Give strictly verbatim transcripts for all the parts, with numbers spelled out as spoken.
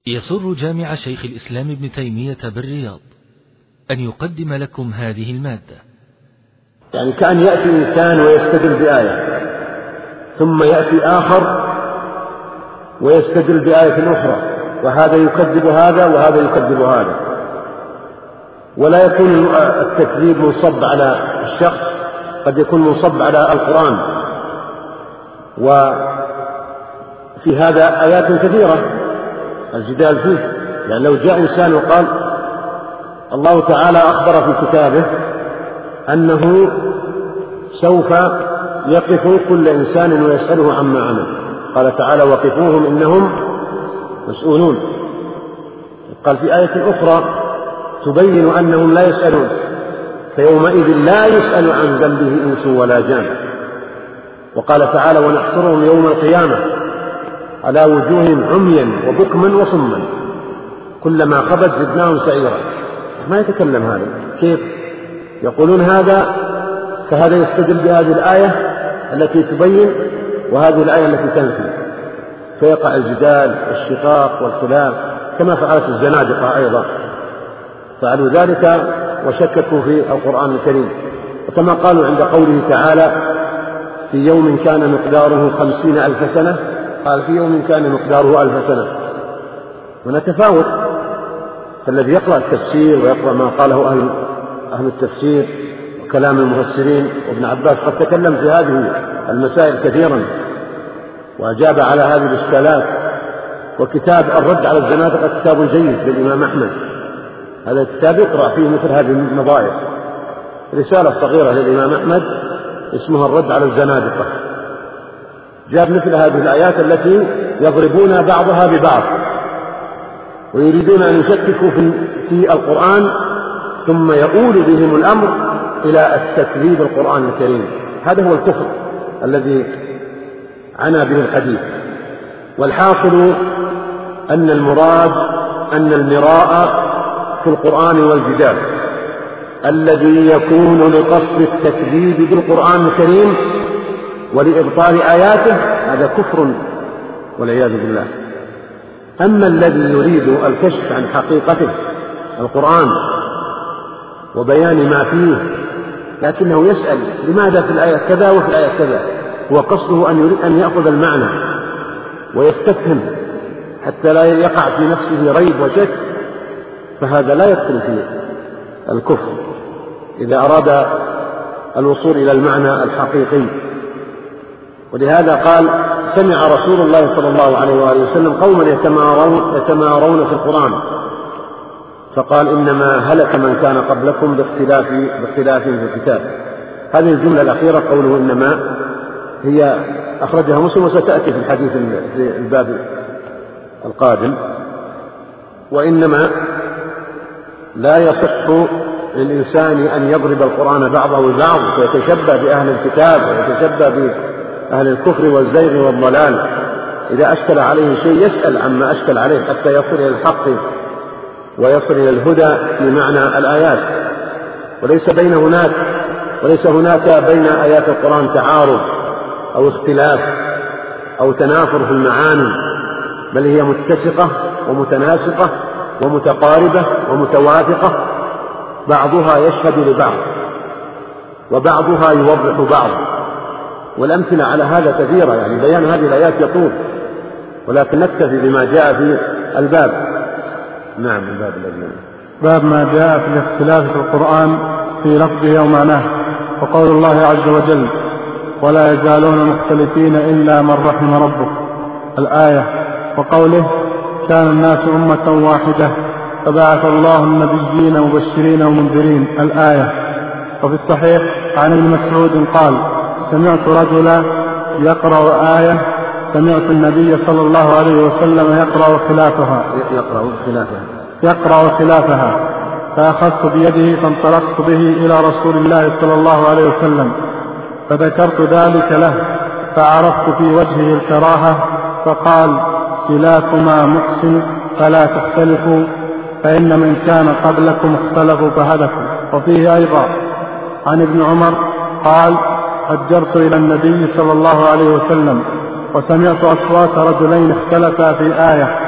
يسر جامع شيخ الإسلام ابن تيمية بالرياض أن يقدم لكم هذه المادة. يعني كأن يأتي إنسان ويستدل بآية، ثم يأتي آخر ويستدل بآية أخرى، وهذا يكذب هذا وهذا يكذب هذا، ولا يكون التكذيب منصب على الشخص، قد يكون منصب على القرآن. وفي هذا آيات كثيرة الجدال فيه. يعني لو جاء إنسان وقال الله تعالى أخبر في كتابه أنه سوف يقف كل إنسان ويسأله عما عمل، قال تعالى وقفوهم إنهم مسؤولون. قال في آية أخرى تبين أنهم لا يسألون، فيومئذ لا يسأل عن ذنبه إنس ولا جان. وقال تعالى ونحشرهم يوم القيامة على وجوههم عميا وبكما وصما كلما خبت زدناهم سعيرا. ما يتكلم هذا، كيف يقولون هذا؟ فهذا يستدل بهذه الآية التي تبين وهذه الآية التي تنفي، فيقع الجدال والشقاق والخلاف كما فعلت الزنادقة أيضا، فعلوا ذلك وشككوا في القرآن الكريم. وكما قالوا عند قوله تعالى في يوم كان مقداره خمسين ألف سنة، قال في يوم كان مقداره ألف سنة، ونتفاوت. فالذي يقرأ التفسير ويقرأ ما قاله أهل, أهل التفسير وكلام المفسرين، وابن عباس قد تكلم في هذه المسائل كثيرا وأجاب على هذه الإشكالات. وكتاب الرد على الزنادقة كتاب جيد للإمام أحمد، هذا الكتاب يقرأ فيه مثل هذه النظائر. رسالة صغيرة للإمام أحمد اسمها الرد على الزنادقة، جاب مثل هذه الآيات التي يضربون بعضها ببعض ويريدون أن يشككوا في القرآن، ثم يؤول بهم الأمر إلى التكذيب القرآن الكريم. هذا هو الكفر الذي عنا به الحديث. والحاصل أن المراد أن المراء في القرآن والجدال الذي يكون لقصد التكذيب بالقرآن الكريم ولإبطال آياته هذا كفر والعياذ بالله. أما الذي يريد الكشف عن حقيقته القرآن وبيان ما فيه، لكنه يسأل لماذا في الآية كذا وفي الآية كذا، هو قصده أن يريد أن يأخذ المعنى ويستفهم حتى لا يقع في نفسه ريب وشك، فهذا لا يدخل في الكفر إذا أراد الوصول إلى المعنى الحقيقي. ولهذا قال سمع رسول الله صلى الله عليه وآله وسلم قوما يتمارون, يتمارون في القرآن، فقال إنما هلك من كان قبلكم باختلاف, باختلاف في الكتاب. هذه الجملة الأخيرة قوله إنما هي أخرجها مسلم وستأتي في الحديث في الباب القادم. وإنما لا يصح للإنسان أن يضرب القرآن بعضه البعض ويتشبه بأهل الكتاب ويتشبه بأهل الكفر والزيغ والضلال. إذا أشكل عليه شيء يسأل عما أشكل عليه حتى يصل إلى الحق ويصل إلى الهدى في معنى الآيات. وليس بين هناك وليس هناك بين آيات القرآن تعارض أو اختلاف أو تنافر في المعاني، بل هي متسقة ومتناسقة ومتقاربة ومتوافقة، بعضها يشهد لبعض وبعضها يوضح بعض. والأمثلة على هذا كثيرة، يعني بيان هذه الآيات يطول، ولكن نكتفي بما جاء في الباب. نعم الباب الذي باب ما جاء في الاختلاف في القرآن في لفظه ومعناه، وقول الله عز وجل ولا يزالون مختلفين إلا من رحم ربك الآية، وقوله كان الناس أمة واحدة فبعث الله النبيين مبشرين ومنذرين الآية. وفي الصحيح عن ابن مسعود قال سمعت رجلا يقرأ آية سمعت النبي صلى الله عليه وسلم يقرأ خلافها يقرأ خلافها يقرأ خلافها فأخذت بيده فانطلقت به إلى رسول الله صلى الله عليه وسلم فذكرت ذلك له فعرفت في وجهه الكراهة، فقال خلافما محسن فلا تختلفوا فإن من كان قبلكم اختلفوا فهلكوا. وفيه أيضا عن ابن عمر قال هجرت إلى النبي صلى الله عليه وسلم وسمعت أصوات رجلين اختلفا في آية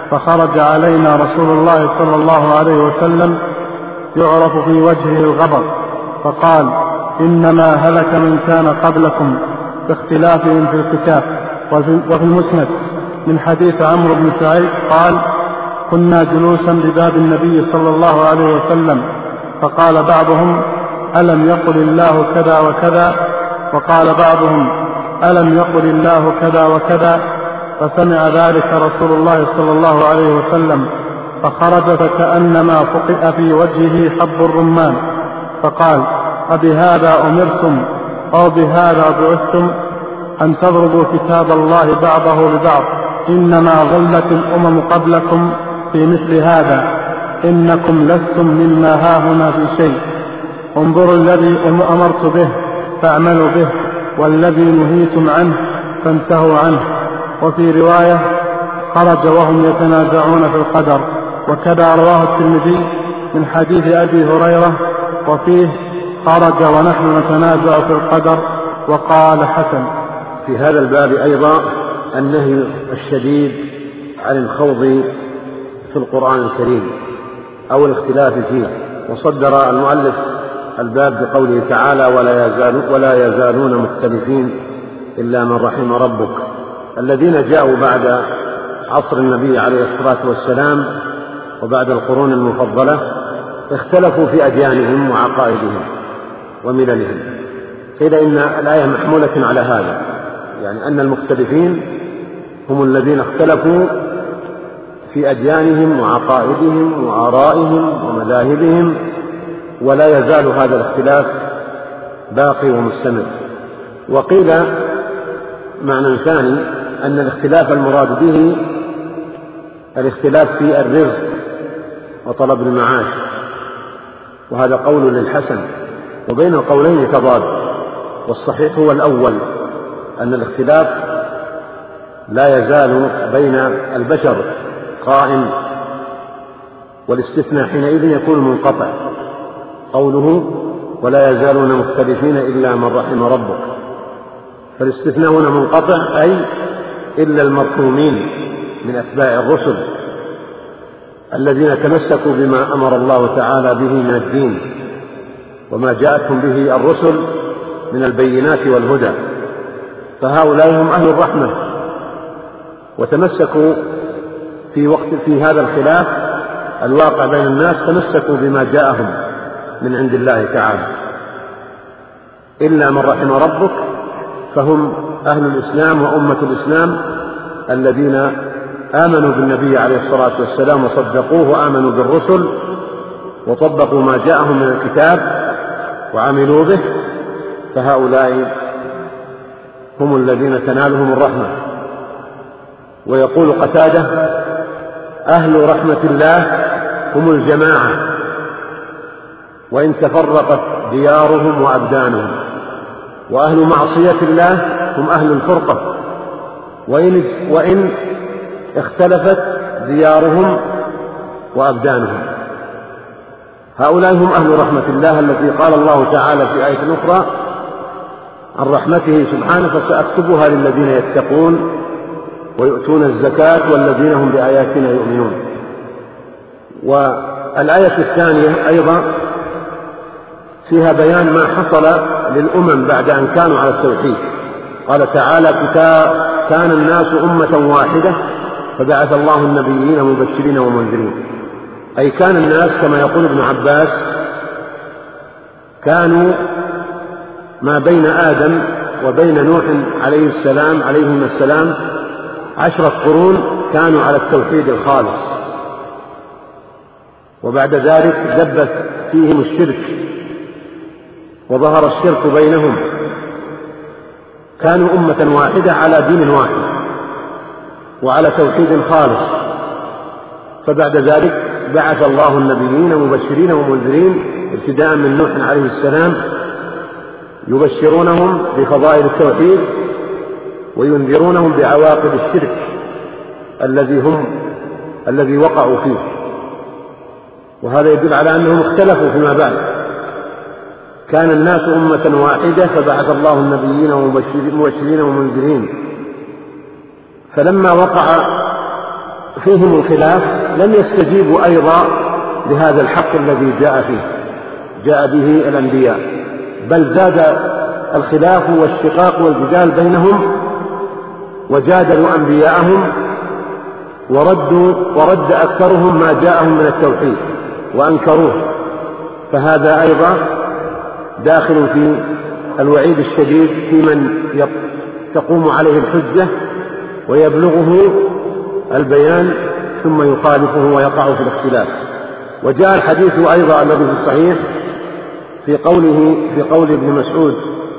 فخرج علينا رسول الله صلى الله عليه وسلم يعرف في وجهه الغضب، فقال: إنما هلك من كان قبلكم باختلافهم في الكتاب. وفي المسند من حديث عمرو بن سعيد قال: كنا جلوسا بباب النبي صلى الله عليه وسلم، فقال بعضهم: ألم يقل الله كذا وكذا؟ وقال بعضهم: ألم يقل الله كذا وكذا؟ فسمع ذلك رسول الله صلى الله عليه وسلم، فخرج فكأنما فقئ في وجهه حب الرمان، فقال: أبهذا أمرتم أو بهذا بعثتم أن تضربوا كتاب الله بعضه ببعض؟ إنما غلت الأمم قبلكم في مثل هذا، إنكم لستم مما هاهنا في شيء. انظروا الذي أمرت به فاعملوا به، والذي نهيتم عنه فانتهوا عنه. وفي رواية: خرج وهم يتنازعون في القدر. وكذا رواه الترمذي من حديث أبي هريرة وفيه: خرج ونحن نتنازع في القدر، وقال حسن. في هذا الباب أيضا النهي الشديد عن الخوض في القرآن الكريم أو الاختلاف فيه. وصدر المؤلف الباب بقوله تعالى: ولا, يزال ولا يزالون مختلفين إلا من رحم ربك. الذين جاءوا بعد عصر النبي عليه الصلاة والسلام وبعد القرون المفضلة اختلفوا في أديانهم وعقائدهم ومللهم، فإذا إن الآية محمولة على هذا، يعني أن المختلفين هم الذين اختلفوا في أديانهم وعقائدهم وآرائهم ومذاهبهم، ولا يزال هذا الاختلاف باقي ومستمر. وقيل معنى ثاني أن الاختلاف المراد به الاختلاف في الرزق وطلب المعاش، وهذا قول للحسن، وبين القولين تضاد، والصحيح هو الأول، أن الاختلاف لا يزال بين البشر قائم، والاستثناء حينئذ يكون منقطع. قوله: ولا يزالون مختلفين إلا من رحم ربك، فالاستثناء هنا منقطع، أي إلا المرحومين من أتباع الرسل الذين تمسكوا بما أمر الله تعالى به من الدين وما جاءتهم به الرسل من البينات والهدى، فهؤلاء هم أهل الرحمة، وتمسكوا في وقت في هذا الخلاف الواقع بين الناس، تمسكوا بما جاءهم من عند الله تعالى. إلا من رحم ربك فهم أهل الإسلام وأمة الإسلام الذين آمنوا بالنبي عليه الصلاة والسلام وصدقوه وآمنوا بالرسل وطبقوا ما جاءهم من الكتاب وعملوا به، فهؤلاء هم الذين تنالهم الرحمة. ويقول قتادة: أهل رحمة الله هم الجماعة، وإن تفرقت ديارهم وأبدانهم، وأهل معصية الله هم أهل الفرقة، وإن, وإن اختلفت ديارهم وأبدانهم. هؤلاء هم أهل رحمة الله التي قال الله تعالى في آية أخرى عن رحمته سبحانه: فسأكتبها للذين يتقون ويؤتون الزكاة والذين هم بآياتنا يؤمنون. والآية الثانية أيضا فيها بيان ما حصل للأمم بعد أن كانوا على التوحيد. قال تعالى: كان الناس أمة واحدة فبعث الله النبيين مبشرين ومنذرين، أي كان الناس كما يقول ابن عباس كانوا ما بين آدم وبين نوح عليه السلام عليهما السلام عشرة قرون كانوا على التوحيد الخالص، وبعد ذلك دب فيهم الشرك وظهر الشرك بينهم، كانوا أمة واحدة على دين واحد وعلى توحيد خالص، فبعد ذلك بعث الله النبيين مبشرين ومنذرين ابتداء من نوح عليه السلام، يبشرونهم بفضائل التوحيد وينذرونهم بعواقب الشرك الذي هم الذي وقعوا فيه. وهذا يدل على أنهم اختلفوا فيما بعد. كان الناس أمة واحدة فبعث الله النبيين مبشرين ومنذرين، فلما وقع فيهم الخلاف لم يستجيبوا أيضا لهذا الحق الذي جاء فيه جاء به الأنبياء، بل زاد الخلاف والشقاق والجدال بينهم، وجادلوا أنبياءهم وردوا ورد أكثرهم ما جاءهم من التوحيد وأنكروه، فهذا أيضا داخل في الوعيد الشديد في من تقوم عليه الحجة ويبلغه البيان ثم يخالفه ويقع في الاختلاف. وجاء الحديث أيضا الذي في الصحيح في قوله في قول ابن مسعود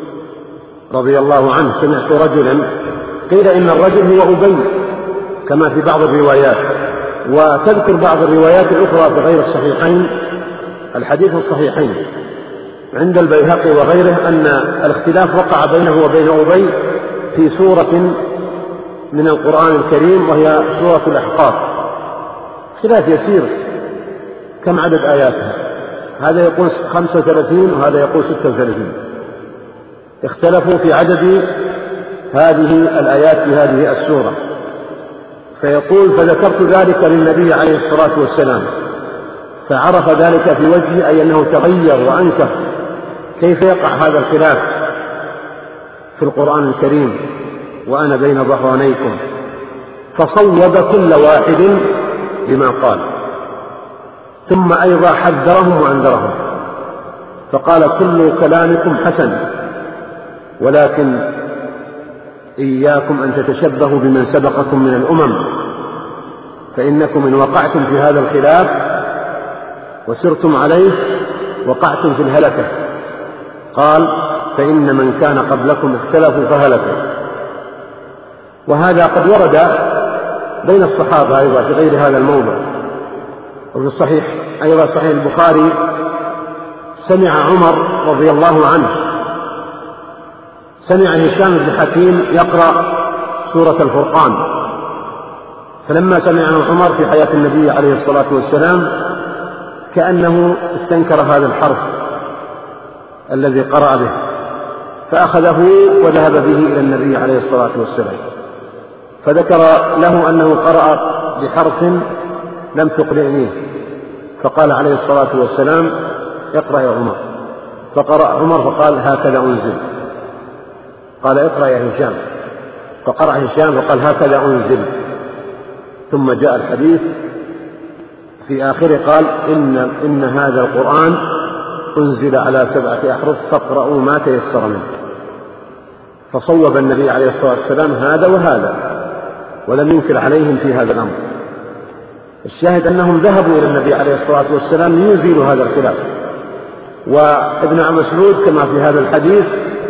رضي الله عنه: سمعت رجلا قيل إن الرجل هو أبي، كما في بعض الروايات، وتذكر بعض الروايات الأخرى في غير الصحيحين الحديث الصحيحين عند البيهقي وغيره أن الاختلاف وقع بينه وبين أبي في سورة من القرآن الكريم وهي سورة الأحقاف، خلاف يسير. كم عدد آياتها؟ هذا يقول خمسة وثلاثين وهذا يقول ستة وثلاثين، اختلفوا في عدد هذه الآيات في هذه السورة. فيقول: فذكرت ذلك للنبي عليه الصلاة والسلام فعرف ذلك في وجهه، أي أنه تغير وأنكر كيف يقع هذا الخلاف في القرآن الكريم وأنا بين ظهرانيكم، فصوب كل واحد بما قال، ثم أيضا حذرهم وأنذرهم فقال: كل كلامكم حسن، ولكن إياكم أن تتشبهوا بمن سبقكم من الأمم، فإنكم إن وقعتم في هذا الخلاف وسرتم عليه وقعتم في الهلكة. قال: فإن من كان قبلكم اختلفوا فهلكوا. وهذا قد ورد بين الصحابة أيضا في غير هذا الموضع. وفي الصحيح أيضا صحيح البخاري سمع عمر رضي الله عنه سمع هشام بن حكيم يقرأ سورة الفرقان، فلما سمعه عمر في حياة النبي عليه الصلاة والسلام كأنه استنكر هذا الحرف الذي قرأ به، فأخذه وذهب به إلى النبي عليه الصلاة والسلام، فذكر له أنه قرأ بحرف لم تقنعنيه، فقال عليه الصلاة والسلام: اقرأ يا عمر. فقرأ عمر فقال: هكذا أنزل. قال: اقرأ يا هشام. فقرأ هشام فقال: هكذا أنزل. ثم جاء الحديث في آخره قال: إن, إن هذا القرآن أنزل على سبعة أحرف فاقرأوا ما تيسر منه. فصوب النبي عليه الصلاة والسلام هذا وهذا ولم ينكر عليهم في هذا الأمر. الشاهد أنهم ذهبوا إلى النبي عليه الصلاة والسلام ليزيلوا هذا الخلاف. وابن عم مسعود كما في هذا الحديث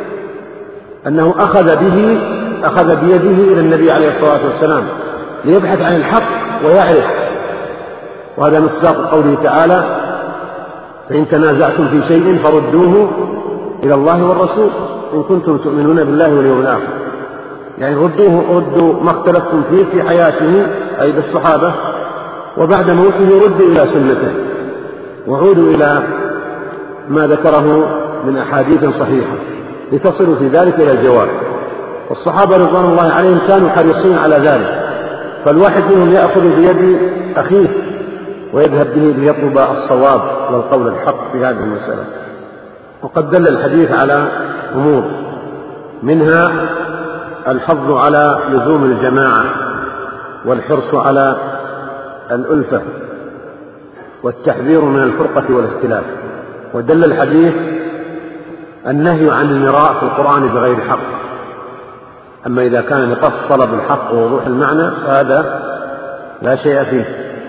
أنه أخذ به أخذ بيده إلى النبي عليه الصلاة والسلام ليبحث عن الحق ويعرف، وهذا مصداق قوله تعالى: فإن تنازعتم في شيء فردوه إلى الله والرسول إن كنتم تؤمنون بالله واليوم الآخر. يعني ردوه ردوا ما اختلفتم فيه في حياته أي بالصحابة، وبعد موته ردوا إلى سنته وعودوا إلى ما ذكره من أحاديث صحيحة لتصلوا في ذلك إلى الجواب. والصحابة رضوان الله عليهم كانوا حريصين على ذلك، فالواحد منهم يأخذ بيد أخيه ويذهب به ليطلب الصواب والقول الحق في هذه المسألة. وقد دل الحديث على أمور، منها الحظ على لزوم الجماعة والحرص على الألفة والتحذير من الفرقة والاختلاف. ودل الحديث النهي عن المراء في القرآن بغير حق، أما إذا كان لقصد طلب الحق ووضوح المعنى فهذا لا شيء فيه.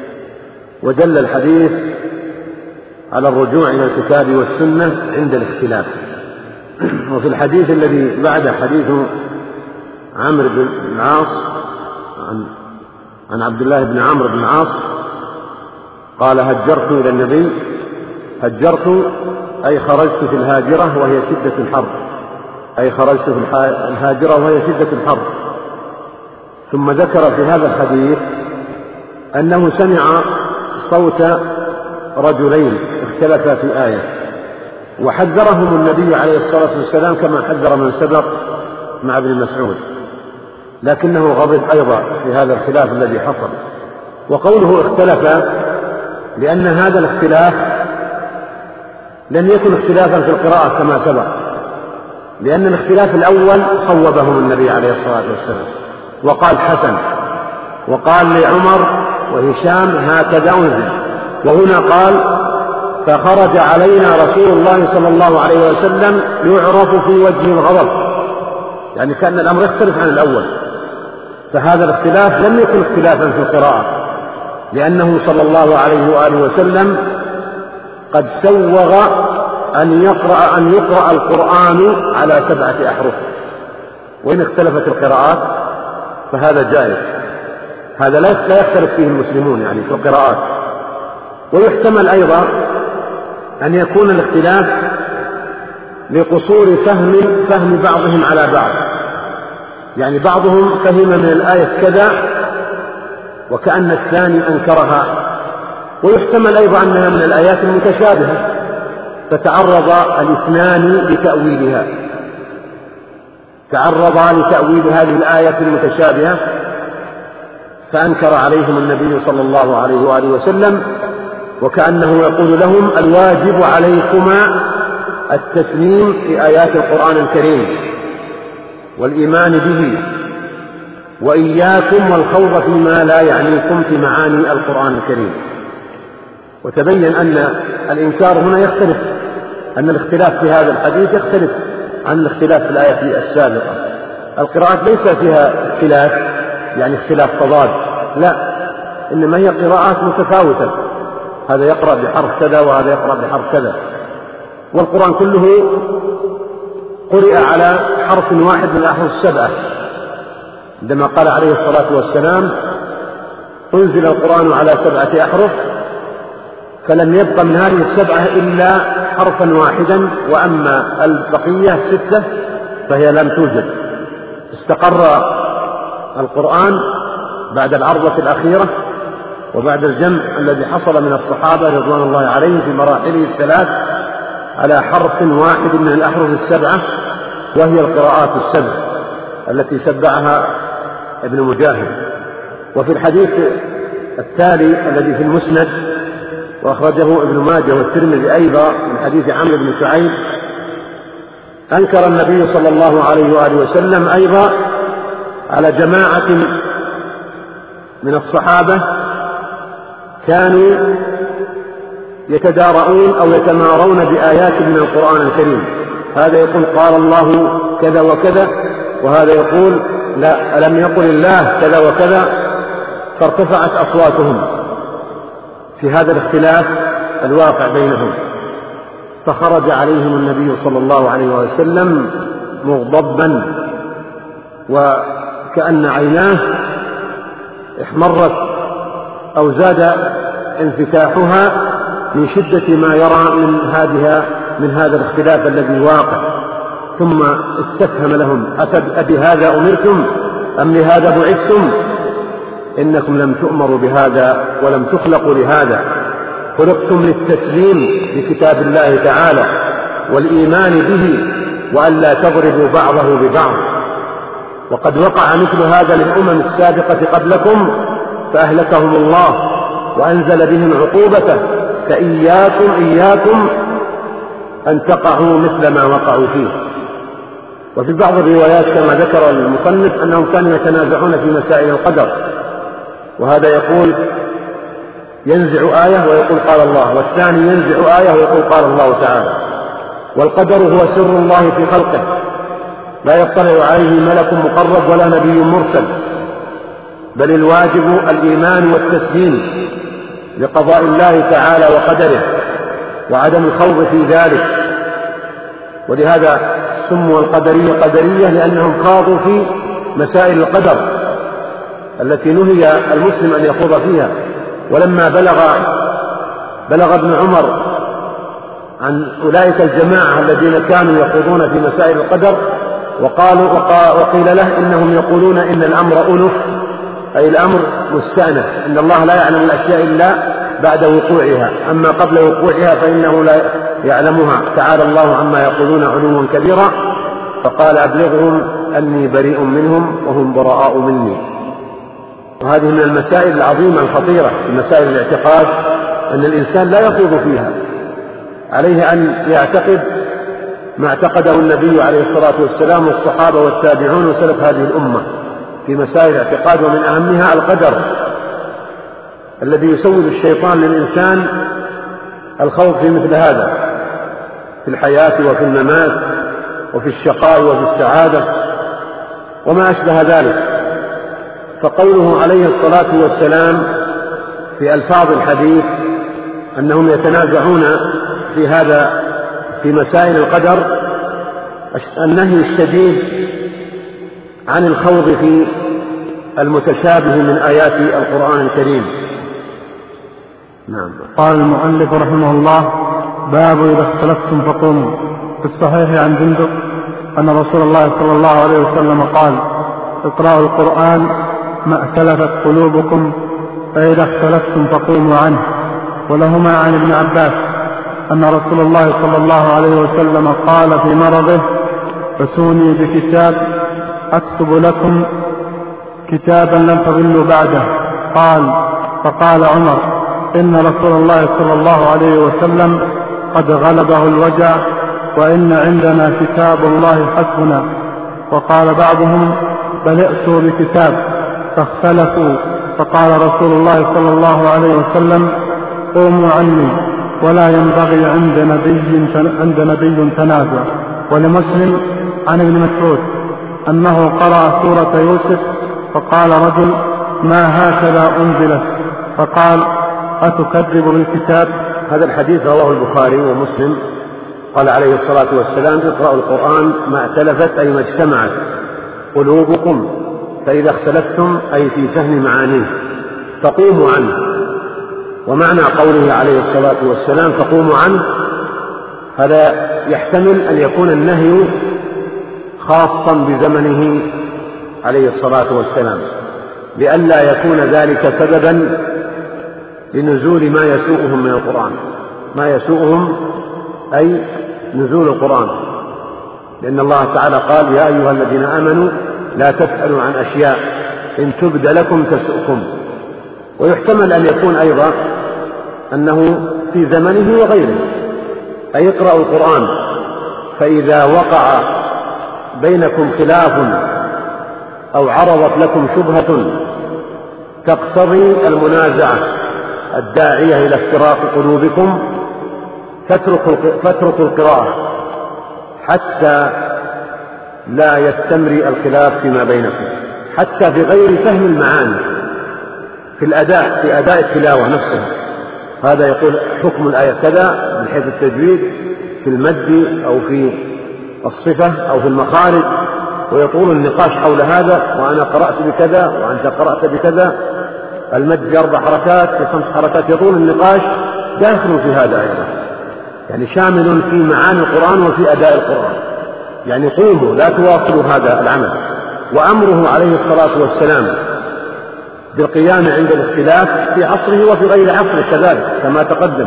ودل الحديث على الرجوع إلى الكتاب والسنة عند الاختلاف. وفي الحديث الذي بعد حديث عمرو بن العاص عن, عن عبد الله بن عمرو بن العاص قال: هجرت إلى النبي. هجرت أي خرجت في الهاجرة وهي شدة الحرب، أي خرجت في الهاجرة وهي شدة الحرب. ثم ذكر في هذا الحديث أنه سمع صوت رجلين اختلفا في آية، وحذرهم النبي عليه الصلاة والسلام كما حذر من سبق مع ابن مسعود، لكنه غضب أيضا في هذا الخلاف الذي حصل وقوله اختلف لأن هذا الاختلاف لم يكن اختلافا في القراءة كما سبق، لأن الاختلاف الأول صوبهم النبي عليه الصلاة والسلام وقال حسن، وقال لعمر وهشام هكذا أنزل، وهنا قال فخرج علينا رسول الله صلى الله عليه وسلم يعرف في وجه الغضب، يعني كأن الأمر يختلف عن الأول. فهذا الاختلاف لم يكن اختلافا في القراءة، لأنه صلى الله عليه وآله وسلم قد سوغ أن يقرأ, أن يقرأ القرآن على سبعة أحرف، وإن اختلفت القراءات فهذا جائز، هذا لا يختلف فيه المسلمون يعني في القراءات. ويحتمل أيضا أن يكون الاختلاف لقصور فهم فهم بعضهم على بعض، يعني بعضهم فهم من الآية كذا وكأن الثاني أنكرها. ويحتمل أيضا أنها من الآيات المتشابهة فتعرض الاثنان لتأويلها، تعرض لتأويل هذه الآية المتشابهة فأنكر عليهم النبي صلى الله عليه وآله وسلم، وكأنه يقول لهم الواجب عليكما التسليم في آيات القرآن الكريم والإيمان به، وإياكم والخوض فيما لا يعنيكم في معاني القرآن الكريم. وتبين أن الإنكار هنا يختلف، أن الاختلاف في هذا الحديث يختلف عن الاختلاف في الآية السابقة. القراءات ليس فيها اختلاف يعني اختلاف تضاد، لا، إنما هي قراءات متفاوتة، هذا يقرأ بحرف كذا وهذا يقرأ بحرف كذا، والقرآن كله قرئ على حرف واحد من الأحرف السبعة، عندما قال عليه الصلاة والسلام أنزل القرآن على سبعة أحرف فلم يبق من هذه السبعة إلا حرفا واحدا، وأما البقية ستة فهي لم توجد. استقر القرآن بعد العرضة الأخيرة وبعد الجمع الذي حصل من الصحابة رضوان الله عليهم في مراحله الثلاث على حرف واحد من الأحرف السبعة، وهي القراءات السبع التي سبعها ابن مجاهد. وفي الحديث التالي الذي في المسند وأخرجه ابن ماجه والترمذي أيضا من حديث عمرو بن شعيب، أنكر النبي صلى الله عليه وآله وسلم أيضا على جماعة من الصحابة كانوا يتدارؤون أو يتمارون بآيات من القرآن الكريم، هذا يقول قال الله كذا وكذا، وهذا يقول لا ألم يقل الله كذا وكذا، فارتفعت أصواتهم في هذا الاختلاف الواقع بينهم، فخرج عليهم النبي صلى الله عليه وسلم مغضبا وكأن عيناه احمرت أو زاد انفتاحها من شدة ما يرى من هذه من هذا الاختلاف الذي واقع، ثم استفهم لهم أبهذا أمرتم أم لهذا بعثتم؟ إنكم لم تؤمروا بهذا ولم تخلقوا لهذا، خلقتم للتسليم لكتاب الله تعالى والإيمان به وألا تضربوا بعضه ببعض. وقد وقع مثل هذا للأمم السابقة قبلكم فأهلكهم الله وأنزل بهم عقوبته، فإياكم إياكم أن تقعوا مثل ما وقعوا فيه. وفي بعض الروايات كما ذكر المصنف أنهم كانوا يتنازعون في مسائل القدر، وهذا يقول ينزع آية ويقول قال الله، والثاني ينزع آية ويقول قال الله تعالى. والقدر هو سر الله في خلقه لا يطلع عليه ملك مقرب ولا نبي مرسل، بل الواجب الإيمان والتسليم لقضاء الله تعالى وقدره وعدم الخوض في ذلك. ولهذا سموا القدرية قدرية لأنهم خاضوا في مسائل القدر التي نهي المسلم أن يخوض فيها. ولما بلغ بلغ ابن عمر عن أولئك الجماعة الذين كانوا يخوضون في مسائل القدر وقالوا وقيل له إنهم يقولون إن الأمر أنف، أي الأمر مستأنف، إن الله لا يعلم الأشياء إلا بعد وقوعها، أما قبل وقوعها فإنه لا يعلمها، تعالى الله عما يقولون علوا كبيرا. فقال أبلغهم أني بريء منهم وهم براء مني. وهذه من المسائل العظيمة الخطيرة في مسائل الاعتقاد، أن الإنسان لا يخوض فيها، عليه أن يعتقد ما اعتقده النبي عليه الصلاة والسلام والصحابة والتابعون وسلف هذه الأمة في مسائل الاعتقاد، ومن أهمها القدر الذي يسول الشيطان للإنسان الخوض في مثل هذا في الحياة وفي الممات وفي الشقاء وفي السعادة وما أشبه ذلك. فقوله عليه الصلاة والسلام في ألفاظ الحديث أنهم يتنازعون في هذا في مسائل القدر، النهي الشديد عن الخوض في المتشابه من آيات القرآن الكريم. نعم. قال المؤلف رحمه الله: باب إذا اختلفتم فقوموا. في الصحيح عن جندب أن رسول الله صلى الله عليه وسلم قال: اقرأوا القرآن ما اختلفت قلوبكم، فإذا اختلفتم فقوموا عنه. ولهما عن ابن عباس أن رسول الله صلى الله عليه وسلم قال في مرضه: ائتوني بكتاب أكتب لكم كتابا لن تضلوا بعده. قال فقال عمر: إن رسول الله صلى الله عليه وسلم قد غلبه الوجع، وإن عندنا كتاب الله حسبنا. وقال بعضهم: بل ائتوا بكتاب. فاختلفوا، فقال رسول الله صلى الله عليه وسلم: قوموا عني، ولا ينبغي عند نبي عند نبي تنازع. ولمسلم عن ابن مسعود أنه قرأ سورة يوسف، فقال رجل: ما هكذا أنزلت؟ فقال: أتكذب بالكتاب؟ هذا الحديث رواه البخاري ومسلم. قال عليه الصلاة والسلام: اقرأوا القرآن ما اختلفت أي ما اجتمعت قلوبكم، فإذا اختلفتم أي في فهم معانيه فقوموا عنه. ومعنى قوله عليه الصلاة والسلام فقوموا عنه، هذا يحتمل أن يكون النهي خاصا بزمنه عليه الصلاة والسلام، لئلا يكون ذلك سببا لنزول ما يسوءهم من القرآن، ما يسوءهم أي نزول القرآن، لأن الله تعالى قال: يا أيها الذين آمنوا لا تسألوا عن أشياء إن تبد لكم تسؤكم. ويحتمل أن يكون أيضا أنه في زمنه وغيره، أي اقرأوا القرآن فإذا وقع بينكم خلاف أو عرضت لكم شبهة تقتضي المنازعة الداعية إلى افتراق قلوبكم فاتركوا القراءة حتى لا يستمري الخلاف فيما بينكم، حتى بغير فهم المعاني في الأداء، في أداء التلاوة نفسها. هذا يقول حكم الآية كذا من حيث التجويد في المد أو في الصفة أو في المخارج، ويطول النقاش حول هذا، وأنا قرأت بكذا وأنت قرأت بكذا، المد في أربع حركات في خمس حركات، يطول النقاش داخل في هذا أيضا، يعني شامل في معاني القرآن وفي أداء القرآن. يعني قوموا لا تواصلوا هذا العمل. وأمره عليه الصلاة والسلام بالقيام عند الاختلاف في عصره وفي غير عصره كذلك كما تقدم.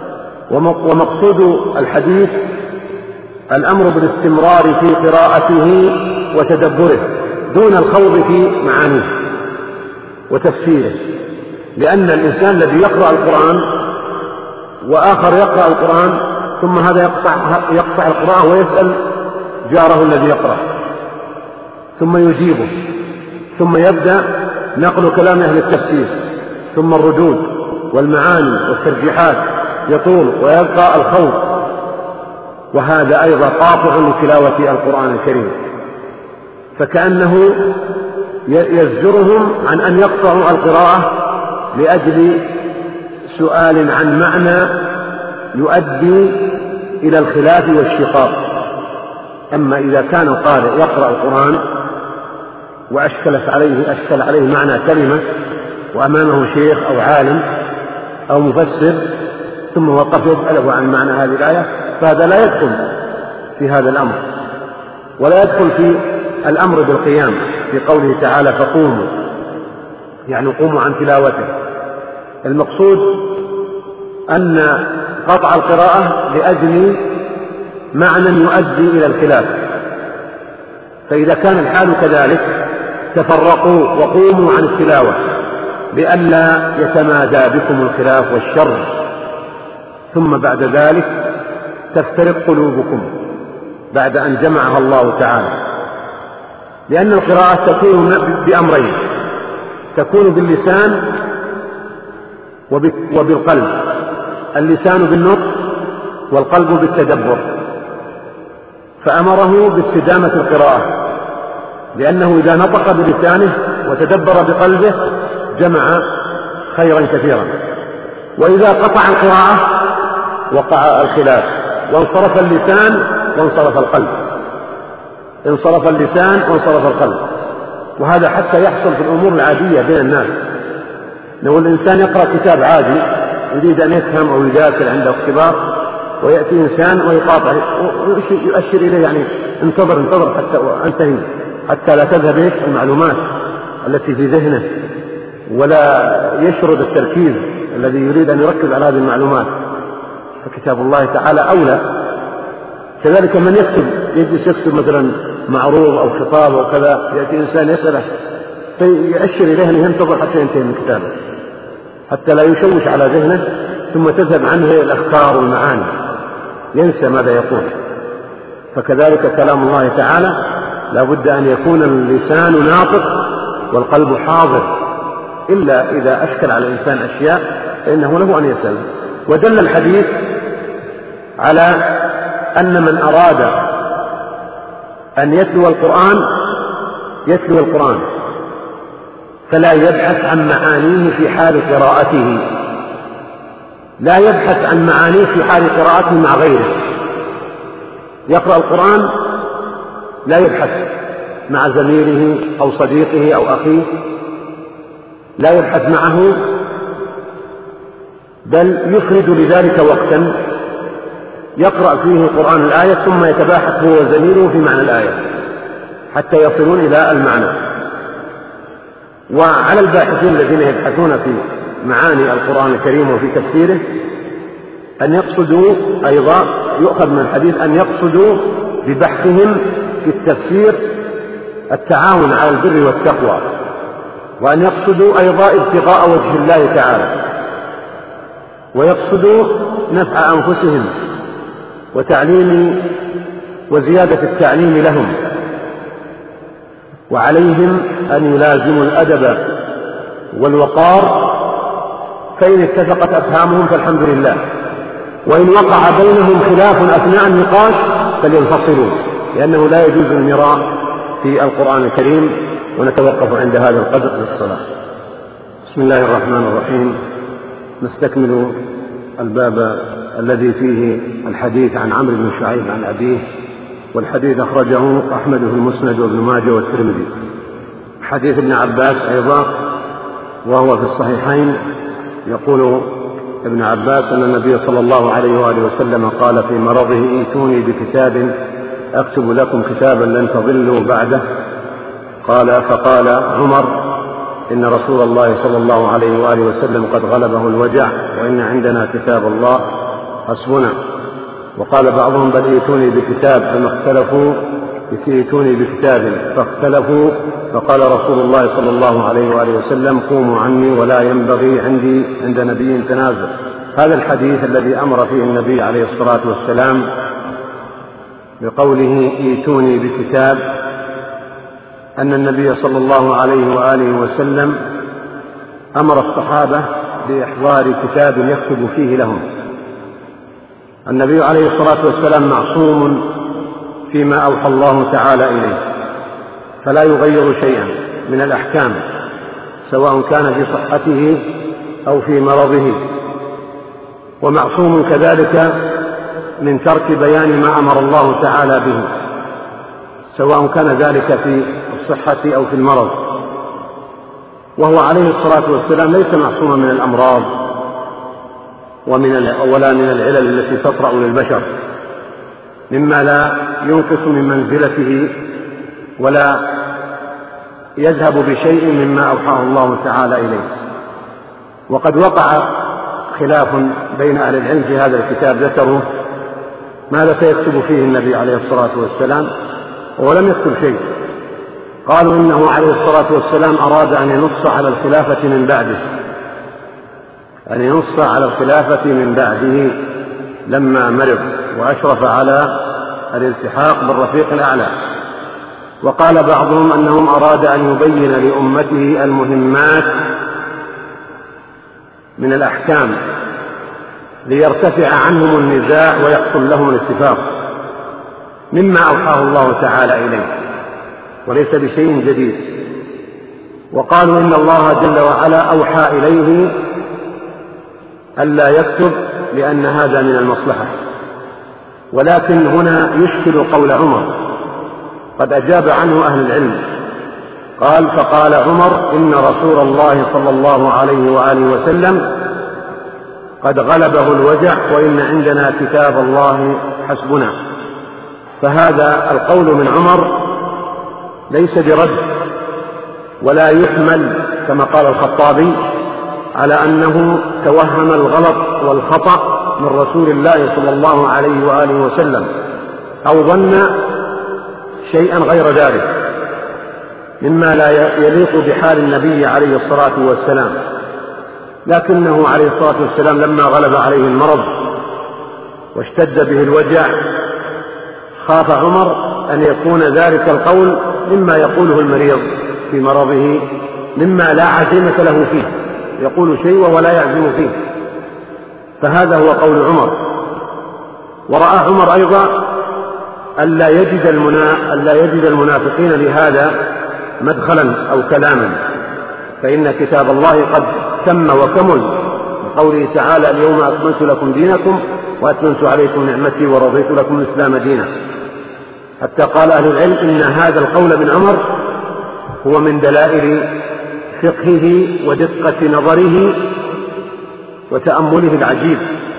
ومقصود الحديث الأمر بالاستمرار في قراءته وتدبره دون الخوض في معانيه وتفسيره، لأن الإنسان الذي يقرأ القرآن وآخر يقرأ القرآن ثم هذا يقطع, يقطع القراءة ويسأل جاره الذي يقرأ ثم يجيبه، ثم يبدأ نقل كلام أهل التفسير، ثم الردود والمعاني والترجيحات يطول ويبقى الخوض، وهذا أيضا قاطع لتلاوة القرآن الكريم. فكأنه يزجرهم عن أن يقطعوا القراءة لأجل سؤال عن معنى يؤدي إلى الخلاف والشقاق. أما إذا كان القارئ يقرأ القرآن وأشكلت عليه أشكل عليه معنى كلمة وأمامه شيخ أو عالم أو مفسر ثم وقف يسأله عن معنى هذه الآية، فهذا لا يدخل في هذا الأمر، ولا يدخل في الأمر بالقيام في قوله تعالى فقوموا، يعني قوموا عن تلاوته. المقصود أن قطع القراءة لأجل معنى يؤدي إلى الخلاف، فإذا كان الحال كذلك تفرقوا وقوموا عن التلاوة لئلا يتمادى بكم الخلاف والشر ثم بعد ذلك تفترق قلوبكم بعد أن جمعها الله تعالى. لأن القراءة تكون بأمرين: تكون باللسان وبالقلب، اللسان بالنطق والقلب بالتدبر، فأمره باستدامة القراءة، لأنه إذا نطق بلسانه وتدبر بقلبه جمع خيرا كثيرا، وإذا قطع القراءة وقع الخلاف، وانصرف اللسان وانصرف القلب، انصرف اللسان وانصرف القلب. وهذا حتى يحصل في الأمور العادية بين الناس. لو الإنسان يقرأ كتاب عادي يريد أن يفهم أو يذاكر عنده اختبار، ويأتي إنسان ويقاطع يؤشر إليه يعني انتظر انتظر حتى أنتهي، حتى لا تذهب إيش المعلومات التي في ذهنه، ولا يشرد التركيز الذي يريد أن يركز على هذه المعلومات. فكتاب الله تعالى أولى. كذلك من يكتب يجلس يكتب مثلا معروض أو خطاب أو كذا، يأتي إنسان يسأله فيأشر إليه أن ينتظر حتى ينتهي من كتابه، حتى لا يشوش على ذهنه ثم تذهب عنه الأفكار والمعاني، ينسى ماذا يقول. فكذلك كلام الله تعالى لا بد أن يكون اللسان ناطق والقلب حاضر، إلا إذا أشكل على الإنسان أشياء فإنه له أن يسأل. ودل الحديث على أن من أراد أن يتلو القرآن يتلو القرآن فلا يبحث عن معانيه في حال قراءته، لا يبحث عن معانيه في حال قراءته مع غيره. يقرأ القرآن لا يبحث مع زميله أو صديقه أو أخيه، لا يبحث معه، بل يفرد لذلك وقتا يقرأ فيه القرآن الآية ثم يتباحث هو وزميله في معنى الآية حتى يصلون إلى المعنى. وعلى الباحثين الذين يبحثون في معاني القرآن الكريم وفي تفسيره أن يقصدوا أيضا، يؤخذ من الحديث أن يقصدوا ببحثهم في التفسير التعاون على البر والتقوى، وأن يقصدوا أيضا ابتغاء وجه الله تعالى، ويقصدوا نفع أنفسهم وتعليم وزيادة التعليم لهم. وعليهم أن يلازموا الأدب والوقار، فإن اتفقت أفهامهم فالحمد لله، وإن وقع بينهم خلاف أثناء النقاش فلينفصلوا، لأنه لا يجوز المراء في القرآن الكريم. ونتوقف عند هذا القدر للصلاة. بسم الله الرحمن الرحيم. نستكمل الباب الذي فيه الحديث عن عمرو بن شعيب عن أبيه، والحديث أخرجه أحمد في المسند وابن ماجه والترمذي. حديث ابن عباس أيضا وهو في الصحيحين، يقول ابن عباس أن النبي صلى الله عليه وآله وسلم قال في مرضه: ائتوني بكتاب أكتب لكم كتابا لن تضلوا بعده. قال فقال عمر: إن رسول الله صلى الله عليه وآله وسلم قد غلبه الوجع، وإن عندنا كتاب الله حسبنا. وقال بعضهم: بل ائتوني بكتاب، فما اختلفوا ائتوني بكتاب فاختلفوا، فقال رسول الله صلى الله عليه وآله وسلم: قوموا عني ولا ينبغي عندي عند نبي تنازل. هذا الحديث الذي أمر فيه النبي عليه الصلاة والسلام بقوله ائتوني بكتاب، أن النبي صلى الله عليه وآله وسلم أمر الصحابة بإحضار كتاب يكتب فيه لهم. النبي عليه الصلاة والسلام معصوم فيما أوحى الله تعالى إليه، فلا يغير شيئا من الأحكام سواء كان في صحته أو في مرضه، ومعصوم كذلك من ترك بيان ما أمر الله تعالى به سواء كان ذلك في الصحة أو في المرض. وهو عليه الصلاة والسلام ليس معصوما من الأمراض ومن ولا من العلل التي تطرأ للبشر، مما لا ينقص من منزلته ولا يذهب بشيء مما أوحاه الله تعالى إليه. وقد وقع خلاف بين أهل العلم في هذا الكتاب، ذكروا ماذا سيكتب فيه النبي عليه الصلاة والسلام، ولم يكتب شيء. قالوا إنه عليه الصلاة والسلام أراد أن ينص على الخلافة من بعده أن ينص على الخلافة من بعده لما مرض وأشرف على الالتحاق بالرفيق الأعلى. وقال بعضهم أنهم أراد أن يبين لأمته المهمات من الأحكام ليرتفع عنهم النزاع ويحصل لهم الاتفاق مما أوحاه الله تعالى إليه وليس بشيء جديد. وقالوا إن الله جل وعلا أوحى إليه ألا يكتب لأن هذا من المصلحة. ولكن هنا يشكل قول عمر قد أجاب عنه أهل العلم، قال فقال عمر إن رسول الله صلى الله عليه وآله وسلم قد غلبه الوجع وإن عندنا كتاب الله حسبنا. فهذا القول من عمر ليس برد ولا يحمل كما قال الخطابي على أنه توهم الغلط والخطأ من رسول الله صلى الله عليه وآله وسلم أو ظن شيئا غير ذلك مما لا يليق بحال النبي عليه الصلاة والسلام. لكنه عليه الصلاة والسلام لما غلب عليه المرض واشتد به الوجع خاف عمر أن يكون ذلك القول مما يقوله المريض في مرضه مما لا عزيمة له فيه، يقول شيء وهو لا يعزم فيه. فهذا هو قول عمر. ورأى عمر أيضا ألا يجد, المنا... ألا يجد المنافقين لهذا مدخلا أو كلاما، فإن كتاب الله قد تم وكمل بقوله تعالى اليوم أكملت لكم دينكم وأتممت عليكم نعمتي ورضيت لكم الإسلام دينا. حتى قال أهل العلم إن هذا القول من عمر هو من دلائل فقهه ودقة نظره وتأمله العجيب.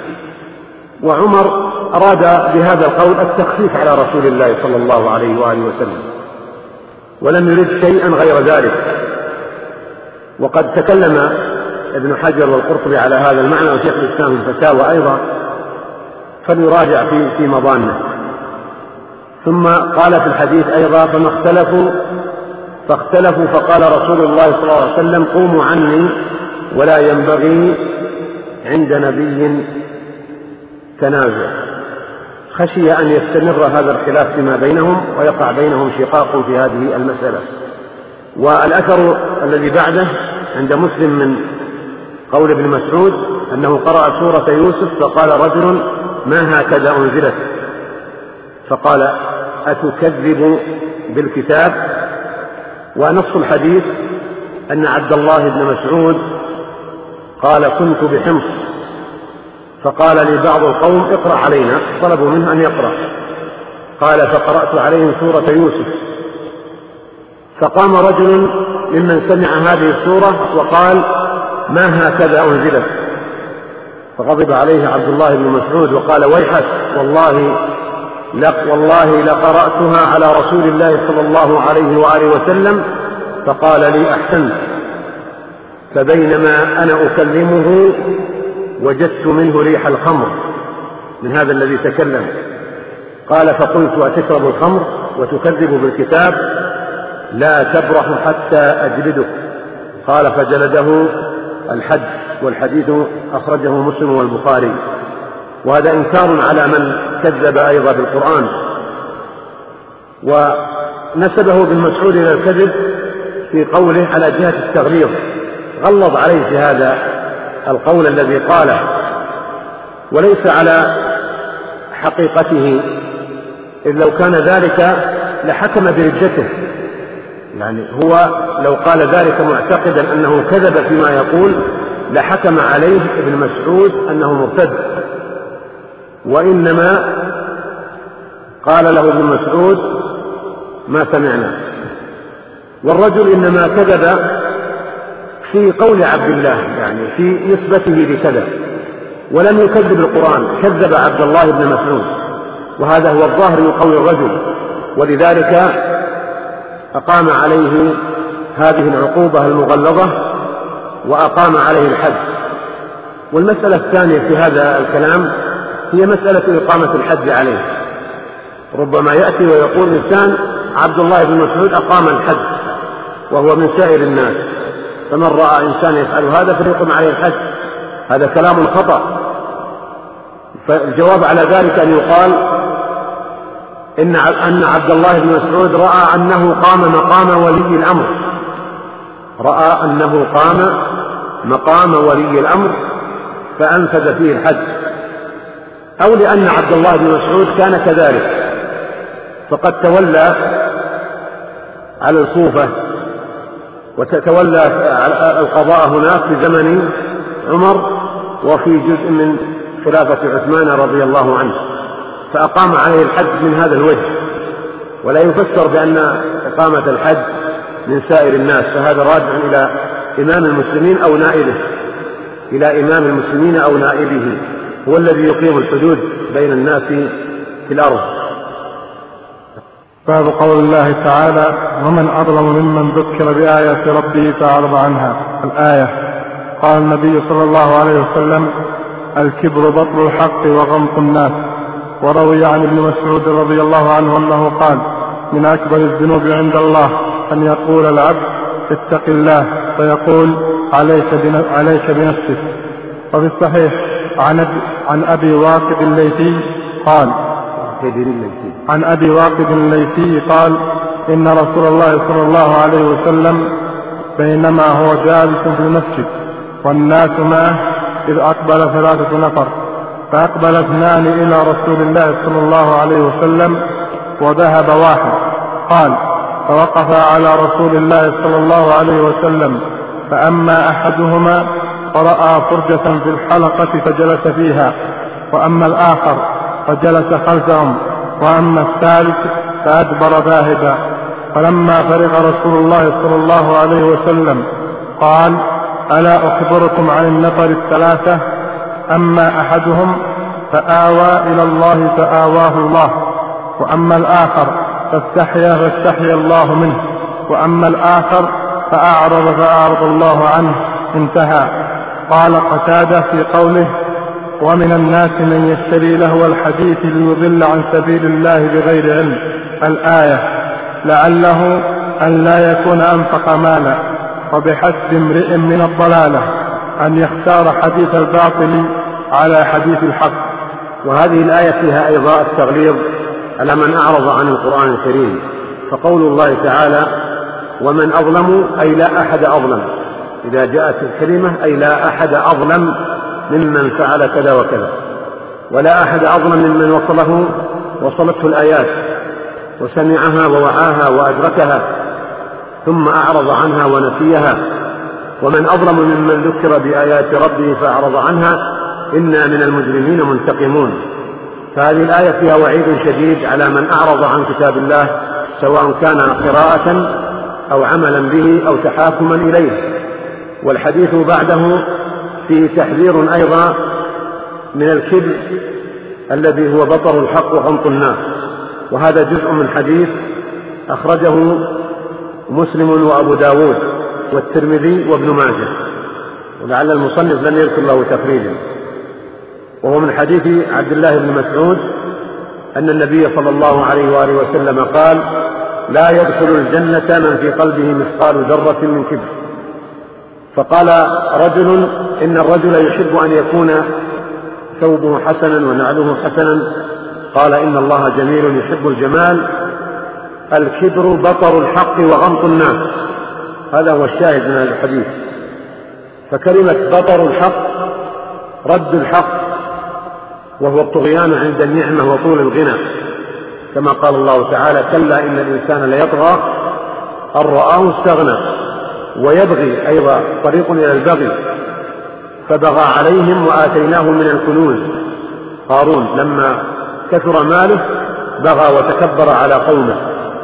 وعمر أراد بهذا القول التخفيف على رسول الله صلى الله عليه وآله وسلم ولم يرد شيئا غير ذلك. وقد تكلم ابن حجر والقرطبي على هذا المعنى وشيخ الإسلام في الفتاوى أيضا، فليراجع في, في مضانه. ثم قال في الحديث أيضا فما اختلفوا فاختلفوا فقال رسول الله صلى الله عليه وسلم قوموا عني ولا ينبغي عند نبي تنازع، خشي أن يستمر هذا الخلاف فيما بينهم ويقع بينهم شقاق في هذه المسألة. والأثر الذي بعده عند مسلم من قول ابن مسعود أنه قرأ سورة يوسف فقال رجل ما هكذا أنزلت، فقال أتكذب بالكتاب. ونص الحديث أن عبد الله بن مسعود قال كنت بحمص فقال لي بعض القوم اقرأ علينا، طلبوا منه أن يقرأ، قال فقرأت عليهم سورة يوسف، فقام رجل ممن سمع هذه السورة وقال ما هكذا أنزلت، فغضب عليه عبد الله بن مسعود وقال ويحك والله والله لقرأتها على رسول الله صلى الله عليه وآله وسلم، فقال لي أحسنت. فبينما أنا أكلمه وجدت منه ريح الخمر من هذا الذي تكلم. قال فقلت أتشرب الخمر وتكذب بالكتاب؟ لا تبرح حتى أجلدك. قال فجلده الحد. والحديث أخرجه مسلم والبخاري. وهذا إنكار على من كذب أيضا بالقرآن. ونسبه ابن مسعود إلى الكذب في قوله على جهة التغليظ، غلظ عليه في هذا القول الذي قاله، وليس على حقيقته، إذ لو كان ذلك لحكم برجته. يعني هو لو قال ذلك معتقدا أنه كذب فيما يقول لحكم عليه ابن مسعود أنه مرتد، وإنما قال له ابن مسعود ما سمعنا. والرجل إنما كذب في قول عبد الله، يعني في نسبته لكذا، ولم يكذب القرآن، كذب عبد الله بن مسعود، وهذا هو الظاهر من قول الرجل، ولذلك أقام عليه هذه العقوبة المغلظة وأقام عليه الحد. والمسألة الثانية في هذا الكلام هي مسألة إقامة الحد عليه. ربما يأتي ويقول إنسان عبد الله بن مسعود أقام الحد وهو من سائر الناس، فمن رأى إنسان يفعل هذا فليقم عليه الحد. هذا كلام خطأ. فالجواب على ذلك أن يقال إن أن عبد الله بن مسعود رأى أنه قام مقام ولي الأمر، رأى أنه قام مقام ولي الأمر فأنفذ فيه الحد، أو لأن عبد الله بن مسعود كان كذلك فقد تولى على الكوفة وتتولى القضاء هناك في زمن عمر وفي جزء من خلافة عثمان رضي الله عنه، فأقام عليه الحد من هذا الوجه، ولا يفسر بأن إقامة الحد من سائر الناس، فهذا راجع إلى إمام المسلمين أو نائبه، إلى إمام المسلمين أو نائبه، هو الذي يقيم الحدود بين الناس في الأرض. باب قول الله تعالى: ومن أظلم ممن ذكر بآيات ربه فأعرض عنها. الآية. قال النبي صلى الله عليه وسلم: الكبر بطر الحق وغمط الناس. وروي عن ابن مسعود رضي الله عنه أنه قال: من أكبر الذنوب عند الله أن يقول العبد: اتق الله، فيقول: عليك بنفسك. وفي الصحيح عن أبي واقد الليثي قال عن أبي واقد الليثي قال: إن رسول الله صلى الله عليه وسلم بينما هو جالس في المسجد والناس معه إذ أقبل ثلاثة نفر، فأقبل اثنان إلى رسول الله صلى الله عليه وسلم وذهب واحد. قال: فوقف على رسول الله صلى الله عليه وسلم، فأما أحدهما فرأى فرجة في الحلقة فجلس فيها، وأما الآخر فجلس خلفهم، وأما الثالث فأدبر ذاهبا. فلما فرغ رسول الله صلى الله عليه وسلم قال: ألا أخبركم عن النفر الثلاثة؟ أما أحدهم فآوى إلى الله فآواه الله، وأما الآخر فاستحيا فاستحيا الله منه، وأما الآخر فأعرض فأعرض الله عنه. انتهى. قال قتادة في قوله: ومن الناس من يشتري لهو الحديث ليضل عن سبيل الله بغير علم. الآية. لعله أن لا يكون أنفق مالا، وبحسب امرئ من الضلالة أن يختار حديث الباطل على حديث الحق. وهذه الآية فيها أيضا التغليظ على من أعرض عن القرآن الكريم، فقول الله تعالى: ومن أظلم أي لا أحد أظلم، إذا جاءت الكلمة أي لا أحد أظلم ممن فعل كذا وكذا، ولا أحد أظلم ممن وصله وصلته الآيات وسمعها ووعاها وأدركها ثم أعرض عنها ونسيها. ومن أظلم ممن ذكر بآيات ربه فأعرض عنها إنا من المجرمين منتقمون. فهذه الآية فيها وعيد شديد على من أعرض عن كتاب الله، سواء كان قراءة أو عملا به أو تحاكما إليه. والحديث بعده فيه تحذير أيضا من الكبر الذي هو بطر الحق وغمط الناس، وهذا جزء من حديث أخرجه مسلم وأبو داود والترمذي وابن ماجه، ولعل المصنف لم يذكر له تخريجا. وهو من حديث عبد الله بن مسعود أن النبي صلى الله عليه وآله وسلم قال: لا يدخل الجنة من في قلبه مثقال ذرة من كبر. فقال رجل: إن الرجل يحب أن يكون ثوبه حسنا ونعله حسنا. قال: إن الله جميل يحب الجمال. الكبر بطر الحق وغمط الناس. هذا هو الشاهد من هذا الحديث. فكلمة بطر الحق رد الحق، وهو الطغيان عند النعمة وطول الغنى، كما قال الله تعالى: كلا إن الإنسان ليطغى أن رآه استغنى. ويبغي أيضا طريق إلى البغي، فبغى عليهم وآتيناه من الكنوز. قارون لما كثر ماله بغى وتكبر على قومه،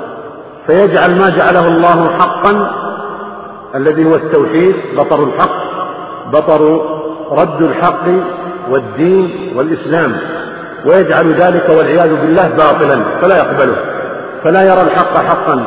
فيجعل ما جعله الله حقا الذي هو التوحيد بطر الحق، بطر رد الحق والدين والإسلام، ويجعل ذلك والعياذ بالله باطلا فلا يقبله، فلا يرى الحق حقا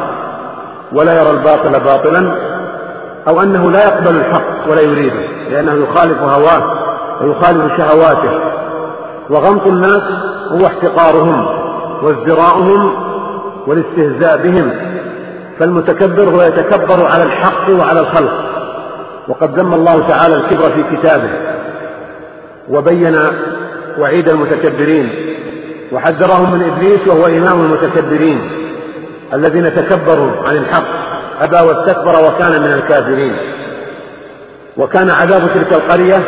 ولا يرى الباطل باطلا، أو أنه لا يقبل الحق ولا يريده لأنه يخالف هواه ويخالف شهواته. وغمط الناس هو احتقارهم وازدراؤهم والاستهزاء بهم، فالمتكبر هو يتكبر على الحق وعلى الخلق، وقد ذم الله تعالى الكبر في كتابه وبين وعيد المتكبرين وحذرهم من إبليس وهو إمام المتكبرين الذين تكبروا عن الحق، أبى واستكبر وكان من الكافرين. وكان عذاب تلك القرية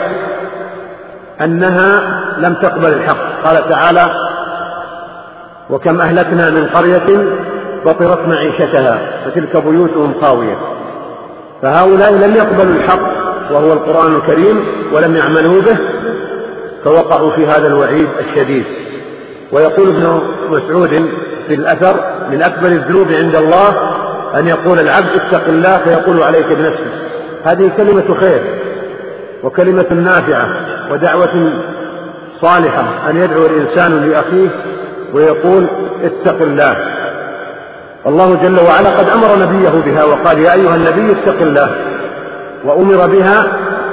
أنها لم تقبل الحق. قال تعالى: وكم أهلكنا من قرية بطرت معيشتها فتلك بيوتهم خاوية. فهؤلاء لم يقبلوا الحق وهو القرآن الكريم ولم يعملوا به، فوقعوا في هذا الوعيد الشديد. ويقول ابن مسعود في الأثر: من أكبر الذنوب عند الله أن يقول العبد اتق الله فيقول عليك بنفسك. هذه كلمة خير وكلمة نافعة ودعوة صالحة، أن يدعو الإنسان لأخيه ويقول اتق الله. الله جل وعلا قد أمر نبيه بها وقال: يا أيها النبي اتق الله. وأمر بها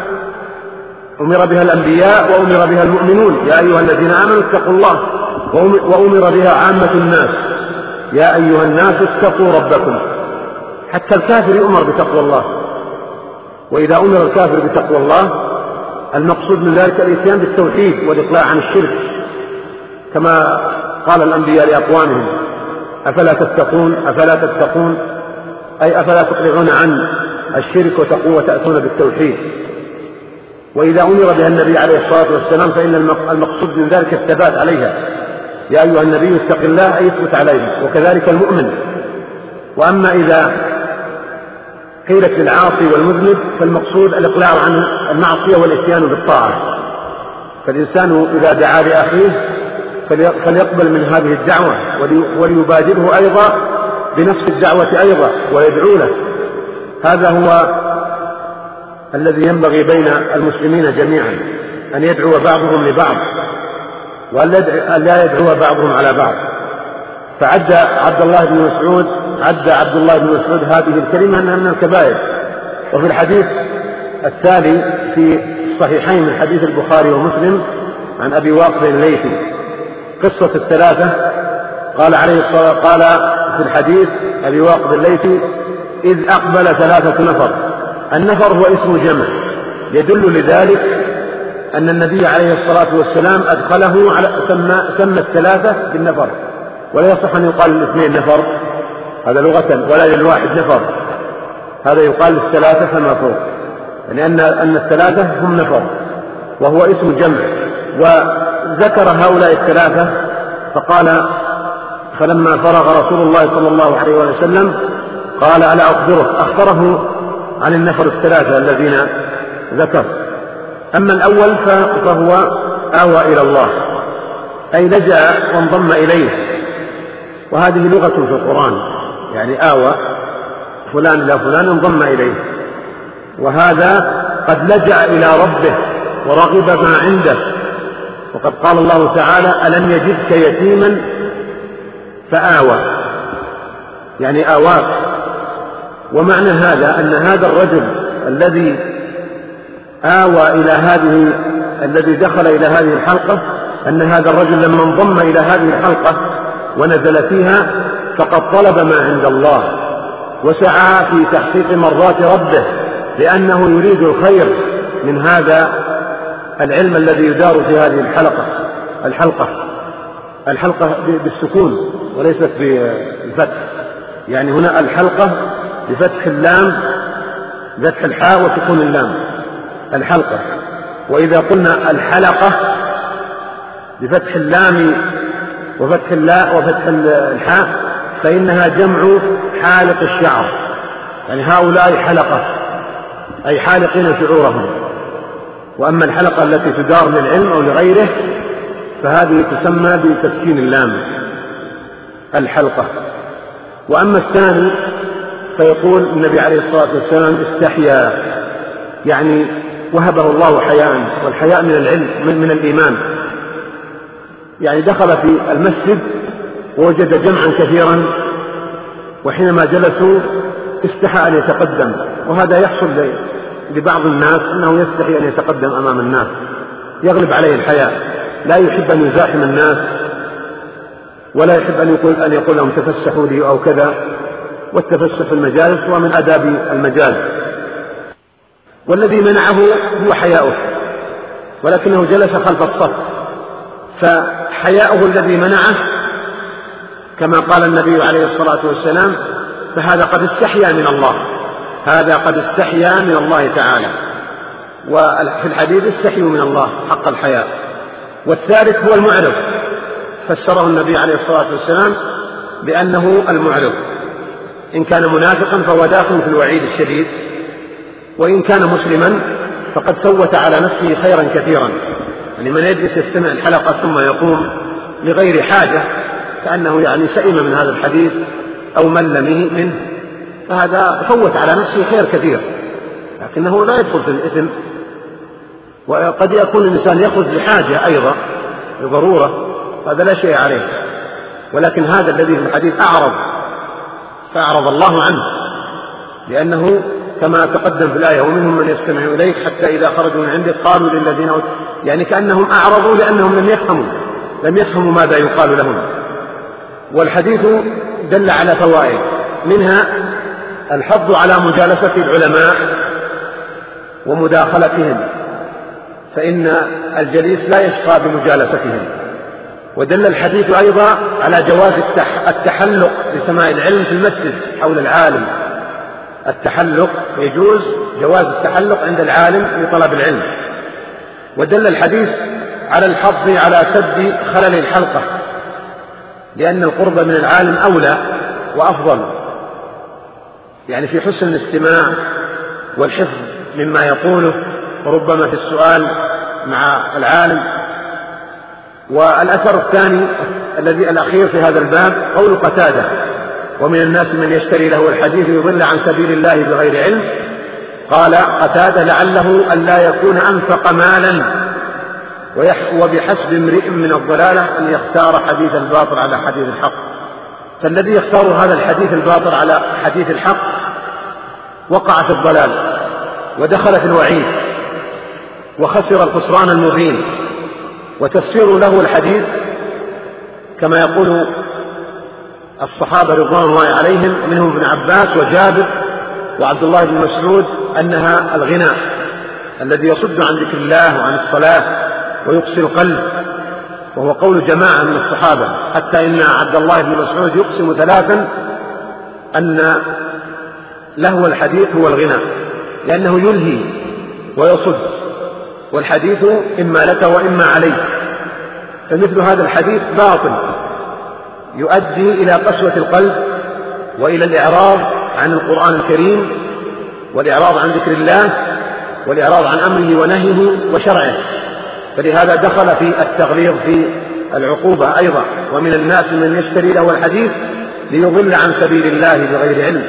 أمر بها الأنبياء وأمر بها المؤمنون: يا أيها الذين آمنوا اتقوا الله. وأمر بها عامة الناس: يا أيها الناس اتقوا ربكم. حتى الكافر يؤمر بتقوى الله. وإذا أمر الكافر بتقوى الله المقصود من ذلك الإتيان بالتوحيد والإقلاع عن الشرك، كما قال الأنبياء لأقوامهم: أفلا تتقون أفلا تتقون أي أفلا تقلعون عن الشرك وتقوى وتأتون بالتوحيد. وإذا أمر بها النبي عليه الصلاة والسلام فإن المقصود من ذلك الثبات عليها: يا أيها النبي اتق الله أي اثبت عليها، وكذلك المؤمن. وأما إذا قيلت للعاصي والمذنب فالمقصود الإقلاع عن المعصية والإتيان بالطاعة. فالإنسان إذا دعا لأخيه فليقبل من هذه الدعوة وليبادره أيضا بنفس الدعوة أيضا ويدعو له. هذا هو الذي ينبغي بين المسلمين جميعا، أن يدعو بعضهم لبعض وأن لا يدعو بعضهم على بعض. فعد عبد الله بن مسعود عد عبد الله بن مسعود هذه الكلمة أنها من الكبائر. وفي الحديث التالي في صحيحين من حديث البخاري ومسلم عن أبي واقد الليثي قصة الثلاثة، قال عليه الصلاة قال في الحديث أبي واقد الليثي: إذ أقبل ثلاثة نفر. النفر هو اسم جمع يدل لذلك أن النبي عليه الصلاة والسلام أدخله على سمى, سمى الثلاثة بالنفر، ولا يصح أن يقال للاثنين نفر، هذا لغة، ولا للواحد نفر، هذا يقال للثلاثة فما فوق، لأن يعني أن الثلاثة هم نفر وهو اسم جمع. وذكر هؤلاء الثلاثة فقال: فلما فرغ رسول الله صلى الله عليه وسلم قال: ألا أخبرك؟ أخبره عن النفر الثلاثة الذين ذكر. أما الأول فهو آوى إلى الله، أي لجأ وانضم إليه، وهذه لغة في القرآن، يعني آوى فلان إلى فلان انضم إليه. وهذا قد لجأ إلى ربه ورغب ما عنده، وقد قال الله تعالى: ألم يجدك يتيما فآوى، يعني آواك. ومعنى هذا أن هذا الرجل الذي آوى إلى هذه الذي دخل إلى هذه الحلقة، أن هذا الرجل لما انضم إلى هذه الحلقة ونزل فيها فقد طلب ما عند الله وسعى في تحقيق مرضات ربه، لأنه يريد الخير من هذا العلم الذي يدار في هذه الحلقة الحلقة الحلقة بالسكون وليست بالفتح، يعني هنا الحلقة بفتح اللام فتح الحاء وسكون اللام الحلقة. وإذا قلنا الحلقة بفتح اللام وفتح اللاء وفتح الحاء فإنها جمع حالق الشعر، يعني هؤلاء حلقة أي حالقين شعورهم. وأما الحلقة التي تدار للعلم أو لغيره فهذه تسمى بتسكين اللام الحلقة. وأما الثاني فيقول النبي عليه الصلاة والسلام: استحيا، يعني وهبه الله حياء، والحياء من العلم من, من الإيمان. يعني دخل في المسجد ووجد جمعا كثيرا، وحينما جلسوا استحى أن يتقدم. وهذا يحصل لبعض الناس أنه يستحي أن يتقدم أمام الناس، يغلب عليه الحياء، لا يحب أن يزاحم الناس، ولا يحب أن يقول, أن يقول لهم تفسحوا لي أو كذا، والتفسح في المجالس ومن آداب المجالس. والذي منعه هو حياؤه، ولكنه جلس خلف الصف، فحياؤه الذي منعه كما قال النبي عليه الصلاة والسلام: فهذا قد استحيا من الله، هذا قد استحيا من الله تعالى. وفي الحديث: استحيوا من الله حق الحياء. والثالث هو المعرض، فسره النبي عليه الصلاة والسلام بأنه المعرض، إن كان منافقا فهو داخل في الوعيد الشديد، وإن كان مسلما فقد سوت على نفسه خيرا كثيرا. يعني من يجلس يستمع الحلقة ثم يقوم لغير حاجة كأنه يعني سئم من هذا الحديث أو مل منه، فهذا فوت على نفسه خير كثير، لكنه لا يدخل في الإثم. وقد يكون الإنسان يخرج لحاجة أيضا لضرورة، هذا لا شيء عليه، ولكن هذا الذي في الحديث أعرض، فأعرض الله عنه، لأنه كما تقدم في الآية: ومنهم من يستمع إليك حتى إذا خرجوا من عندك قالوا للذين أوتوا، يعني كأنهم أعرضوا لأنهم لم يفهموا لم يفهموا ماذا يقال لهم. والحديث دل على فوائد، منها الحض على مجالسة العلماء ومداخلتهم، فإن الجليس لا يشقى بمجالستهم. ودل الحديث أيضا على جواز التحلق بسماع العلم في المسجد حول العالم، التحلق يجوز، جواز التحلق عند العالم لطلب العلم. ودل الحديث على الحض على سد خلل الحلقة، لأن القرب من العالم أولى وأفضل، يعني في حسن الاستماع والحفظ مما يقوله، وربما في السؤال مع العالم. والأثر الثاني الذي الأخير في هذا الباب قول قتادة: ومن الناس من يشتري له الحديث يضل عن سبيل الله بغير علم. قال قتادة: لعله أن لا يكون أنفق مالا، وبحسب امرئ من الضلالة أن يختار حديث الباطل على حديث الحق. فالذي يختار هذا الحديث الباطل على حديث الحق وقع في الضلال ودخل في الوعيد وخسر الخسران المبين. وتفسير له الحديث كما يقول الصحابة رضوان الله عليهم، منهم ابن عباس وجابر وعبد الله بن مسعود، أنها الغنى الذي يصد عن ذكر الله وعن الصلاة ويقسي القلب، وهو قول جماعة من الصحابة، حتى إن عبد الله بن مسعود يقسم ثلاثا أن لهو الحديث هو الغنى، لأنه يلهي ويصد، والحديث إما لك وإما عليك. فمثل هذا الحديث باطل يؤدي إلى قسوة القلب وإلى الإعراض عن القرآن الكريم، والإعراض عن ذكر الله، والإعراض عن أمره ونهيه وشرعه. فلهذا دخل في التغليظ في العقوبة أيضا: ومن الناس من يشتري له الحديث ليضل عن سبيل الله بغير علم.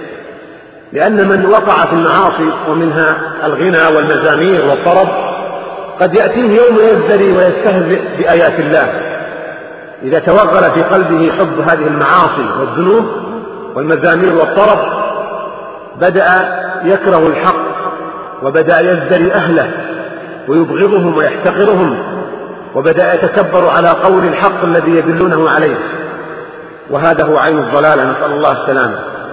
لأن من وقع في المعاصي ومنها الغنى والمزامير والطرب قد يأتيه يوم يزدري ويستهزئ بآيات الله، إذا توغل في قلبه حب هذه المعاصي والذنوب والمزامير والطرب بدأ يكره الحق، وبدأ يزدري أهله ويبغضهم ويحتقرهم، وبدأ يتكبر على قول الحق الذي يدلونه عليه، وهذا هو عين الضلال، نسأل الله السلامة.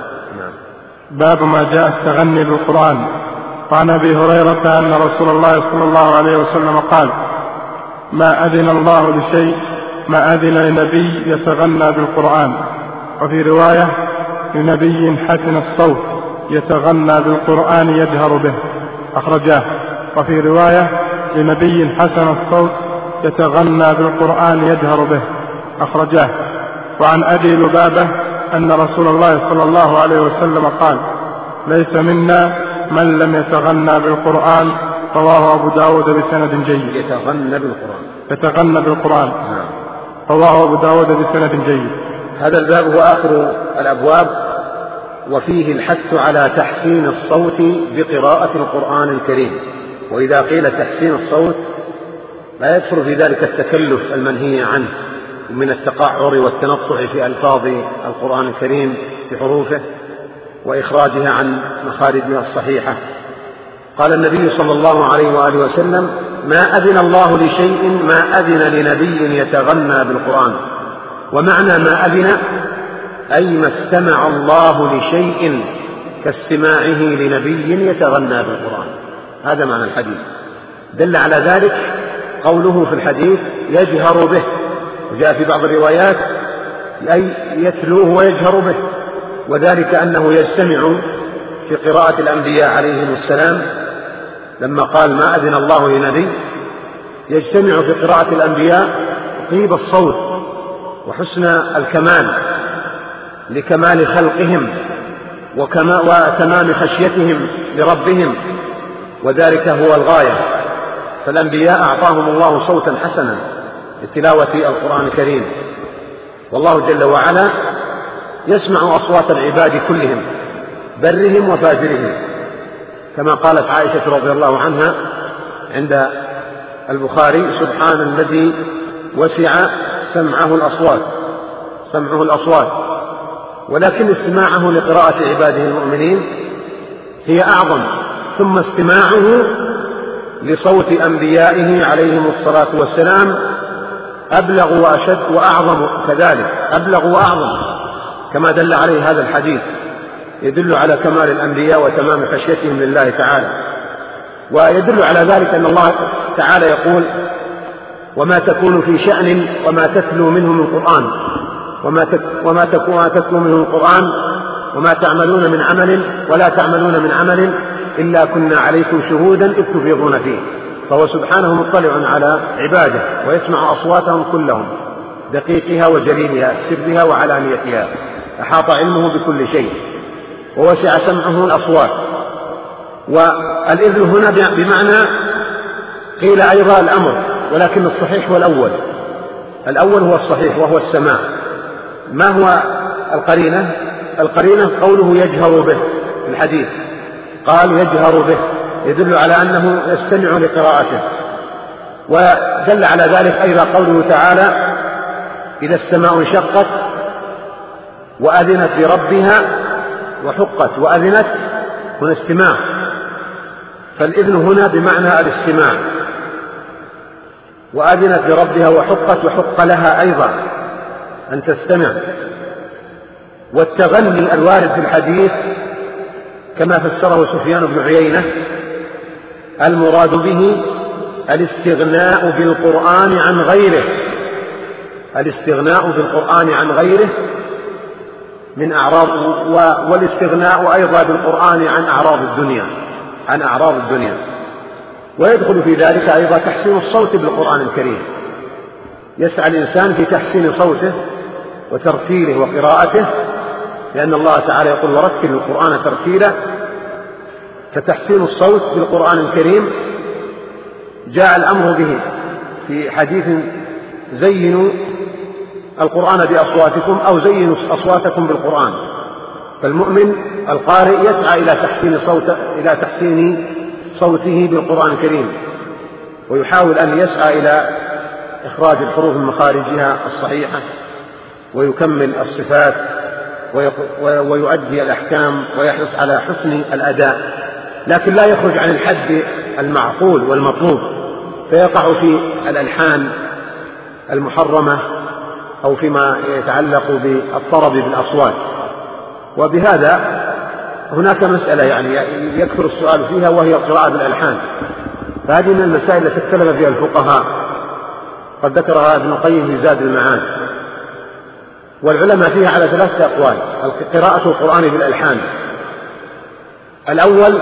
باب ما جاء التغني بالقرآن. وعن أبي هريرة أن رسول الله صلى الله عليه وسلم قال: ما أذن الله لشيء ما أذن لنبي يتغنى بالقرآن. وفي رواية: لنبي حسن الصوت يتغنى بالقرآن يجهر به، أخرجاه. وفي رواية: لنبي حسن الصوت يتغنى بالقرآن يجهر به، أخرجاه. وعن أبي لبابة أن رسول الله صلى الله عليه وسلم قال: ليس منا من لم يتغنى بالقرآن. رواه أبو داود بسند جيد. يتغنى بالقرآن يتغنى بالقرآن نعم. رواه أبو داود بسند جيد. هذا الباب هو آخر الأبواب، وفيه الحث على تحسين الصوت بقراءة القرآن الكريم. وإذا قيل تحسين الصوت لا يدخل في ذلك التكلف المنهي عنه من التقعر والتنطع في ألفاظ القرآن الكريم بحروفه وإخراجها عن مخارجها الصحيحة. قال النبي صلى الله عليه وآله وسلم: ما أذن الله لشيء ما أذن لنبي يتغنى بالقرآن. ومعنى ما أذن أي ما استمع الله لشيء كاستماعه لنبي يتغنى بالقرآن. هذا معنى الحديث. دل على ذلك قوله في الحديث يجهر به، وجاء في بعض الروايات أي يتلوه ويجهر به، وذلك أنه يجتمع في قراءة الأنبياء عليهم السلام، لما قال ما أذن الله لنبي، يجتمع في قراءة الأنبياء طيب الصوت وحسن الكمال لكمال خلقهم وتمام خشيتهم لربهم، وذلك هو الغاية. فالأنبياء أعطاهم الله صوتا حسنا لتلاوة القرآن الكريم، والله جل وعلا يسمع أصوات العباد كلهم برهم وفاجرهم، كما قالت عائشة رضي الله عنها عند البخاري سبحان الذي وسع سمعه الأصوات سمعه الأصوات ولكن استماعه لقراءة عباده المؤمنين هي أعظم، ثم استماعه لصوت أنبيائه عليهم الصلاة والسلام أبلغ وأشد وأعظم، كذلك أبلغ وأعظم، كما دل عليه هذا الحديث، يدل على كمال الأنبياء وتمام خشيتهم لله تعالى. ويدل على ذلك أن الله تعالى يقول وما تكون في شأن وما تتلو منه من قرآن وما تتلو منه من قرآن وما تعملون من عمل ولا تعملون من عمل إلا كنا عليكم شهودا إذ تفيضون فيه. فهو سبحانه مطلع على عباده ويسمع أصواتهم كلهم، دقيقها وجليلها، سرها وعلانيتها، أحاط علمه بكل شيء ووسع سمعه الأصوات. والإذن هنا بمعنى قيل أيضا الأمر، ولكن الصحيح هو الأول الأول هو الصحيح وهو السماع. ما هو القرينة؟ القرينة قوله يجهر به في الحديث، قال يجهر به، يدل على أنه يستمع لقراءته. ودل على ذلك أيضا قوله تعالى إذا السماء انشقت وأذنت لربها وحقت. وأذنت هنا استماع، فالإذن هنا بمعنى الاستماع. وأذنت لربها وحقت، وحق لها أيضا أن تستمع. والتغني الوارد في الحديث كما فسره سفيان بن عيينة المراد به الاستغناء بالقرآن عن غيره الاستغناء بالقرآن عن غيره من أعراض، والاستغناء أيضا بالقرآن عن أعراض الدنيا عن أعراض الدنيا ويدخل في ذلك أيضا تحسين الصوت بالقرآن الكريم. يسعى الإنسان في تحسين صوته وترتيله وقراءته، لأن الله تعالى يقول ورتل القرآن ترتيلا. فتحسين الصوت بالقرآن الكريم جاء الأمر به في حديث زينوا القرآن بأصواتكم أو زينوا أصواتكم بالقرآن. فالمؤمن القارئ يسعى إلى تحسين صوته إلى تحسين صوته بالقرآن الكريم، ويحاول أن يسعى إلى إخراج الحروف من مخارجها الصحيحة، ويكمل الصفات، ويؤدي الأحكام، ويحرص على حسن الأداء، لكن لا يخرج عن الحد المعقول والمطلوب، فيقع في الألحان المحرمة أو فيما يتعلق بالطرب بالأصوات. وبهذا هناك مسألة يعني يكثر السؤال فيها، وهي القراءة بالألحان. فهذه من المسائل التي اختلف فيها الفقهاء، قد ذكرها ابن القيم في زاد المعاد. والعلماء فيها على ثلاثة أقوال: قراءة القرآن بالألحان. الأول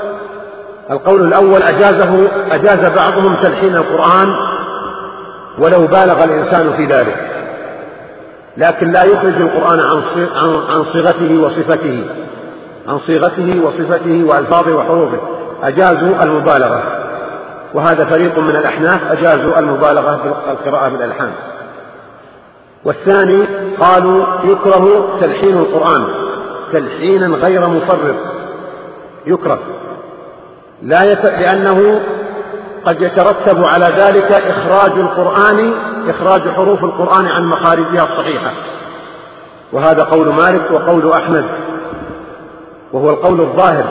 القول الأول أجازه أجاز بعضهم تلحين القرآن ولو بالغ الإنسان في ذلك، لكن لا يخرج القرآن عن صيغته وصفته عن صيغته وصفته وألفاظه وحروفه. أجازوا المبالغة، وهذا فريق من الأحناف أجازوا المبالغة بالقراءة بالألحان. والثاني قالوا يكره تلحين القرآن تلحينا غير مفرط، يكره لا يت... لأنه قد يترتب على ذلك إخراج القرآن إخراج حروف القرآن عن مخارجها الصحيحة، وهذا قول مالك وقول أحمد، وهو القول الظاهر.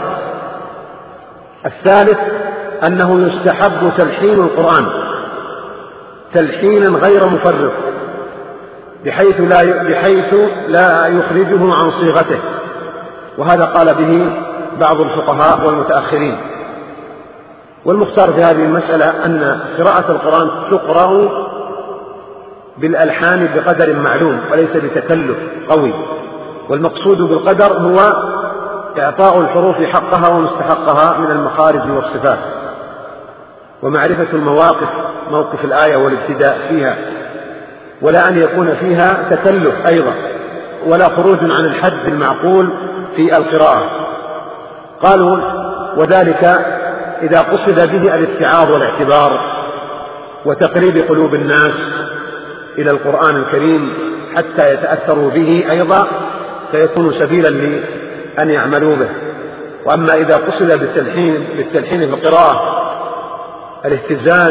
الثالث أنه يستحب تلحين القرآن تلحينا غير مفرط، بحيث لا بحيث لا يخرجه عن صيغته، وهذا قال به بعض الفقهاء والمتأخرين. والمختار في هذه المسألة أن قراءة القرآن تقرأ بالألحان بقدر معلوم وليس بتكلف قوي، والمقصود بالقدر هو إعطاء الحروف حقها ومستحقها من المخارج والصفات، ومعرفة المواقف، موقف الآية والابتداء فيها، ولا أن يكون فيها تكلف أيضا، ولا خروج عن الحد المعقول في القراءة. قالوا وذلك إذا قصد به الاتعاظ والاعتبار وتقريب قلوب الناس إلى القرآن الكريم حتى يتأثروا به أيضا، فيكون سبيلا لأن يعملوا به. وأما إذا قصد بالتلحين, بالتلحين في القراءة الاهتزاز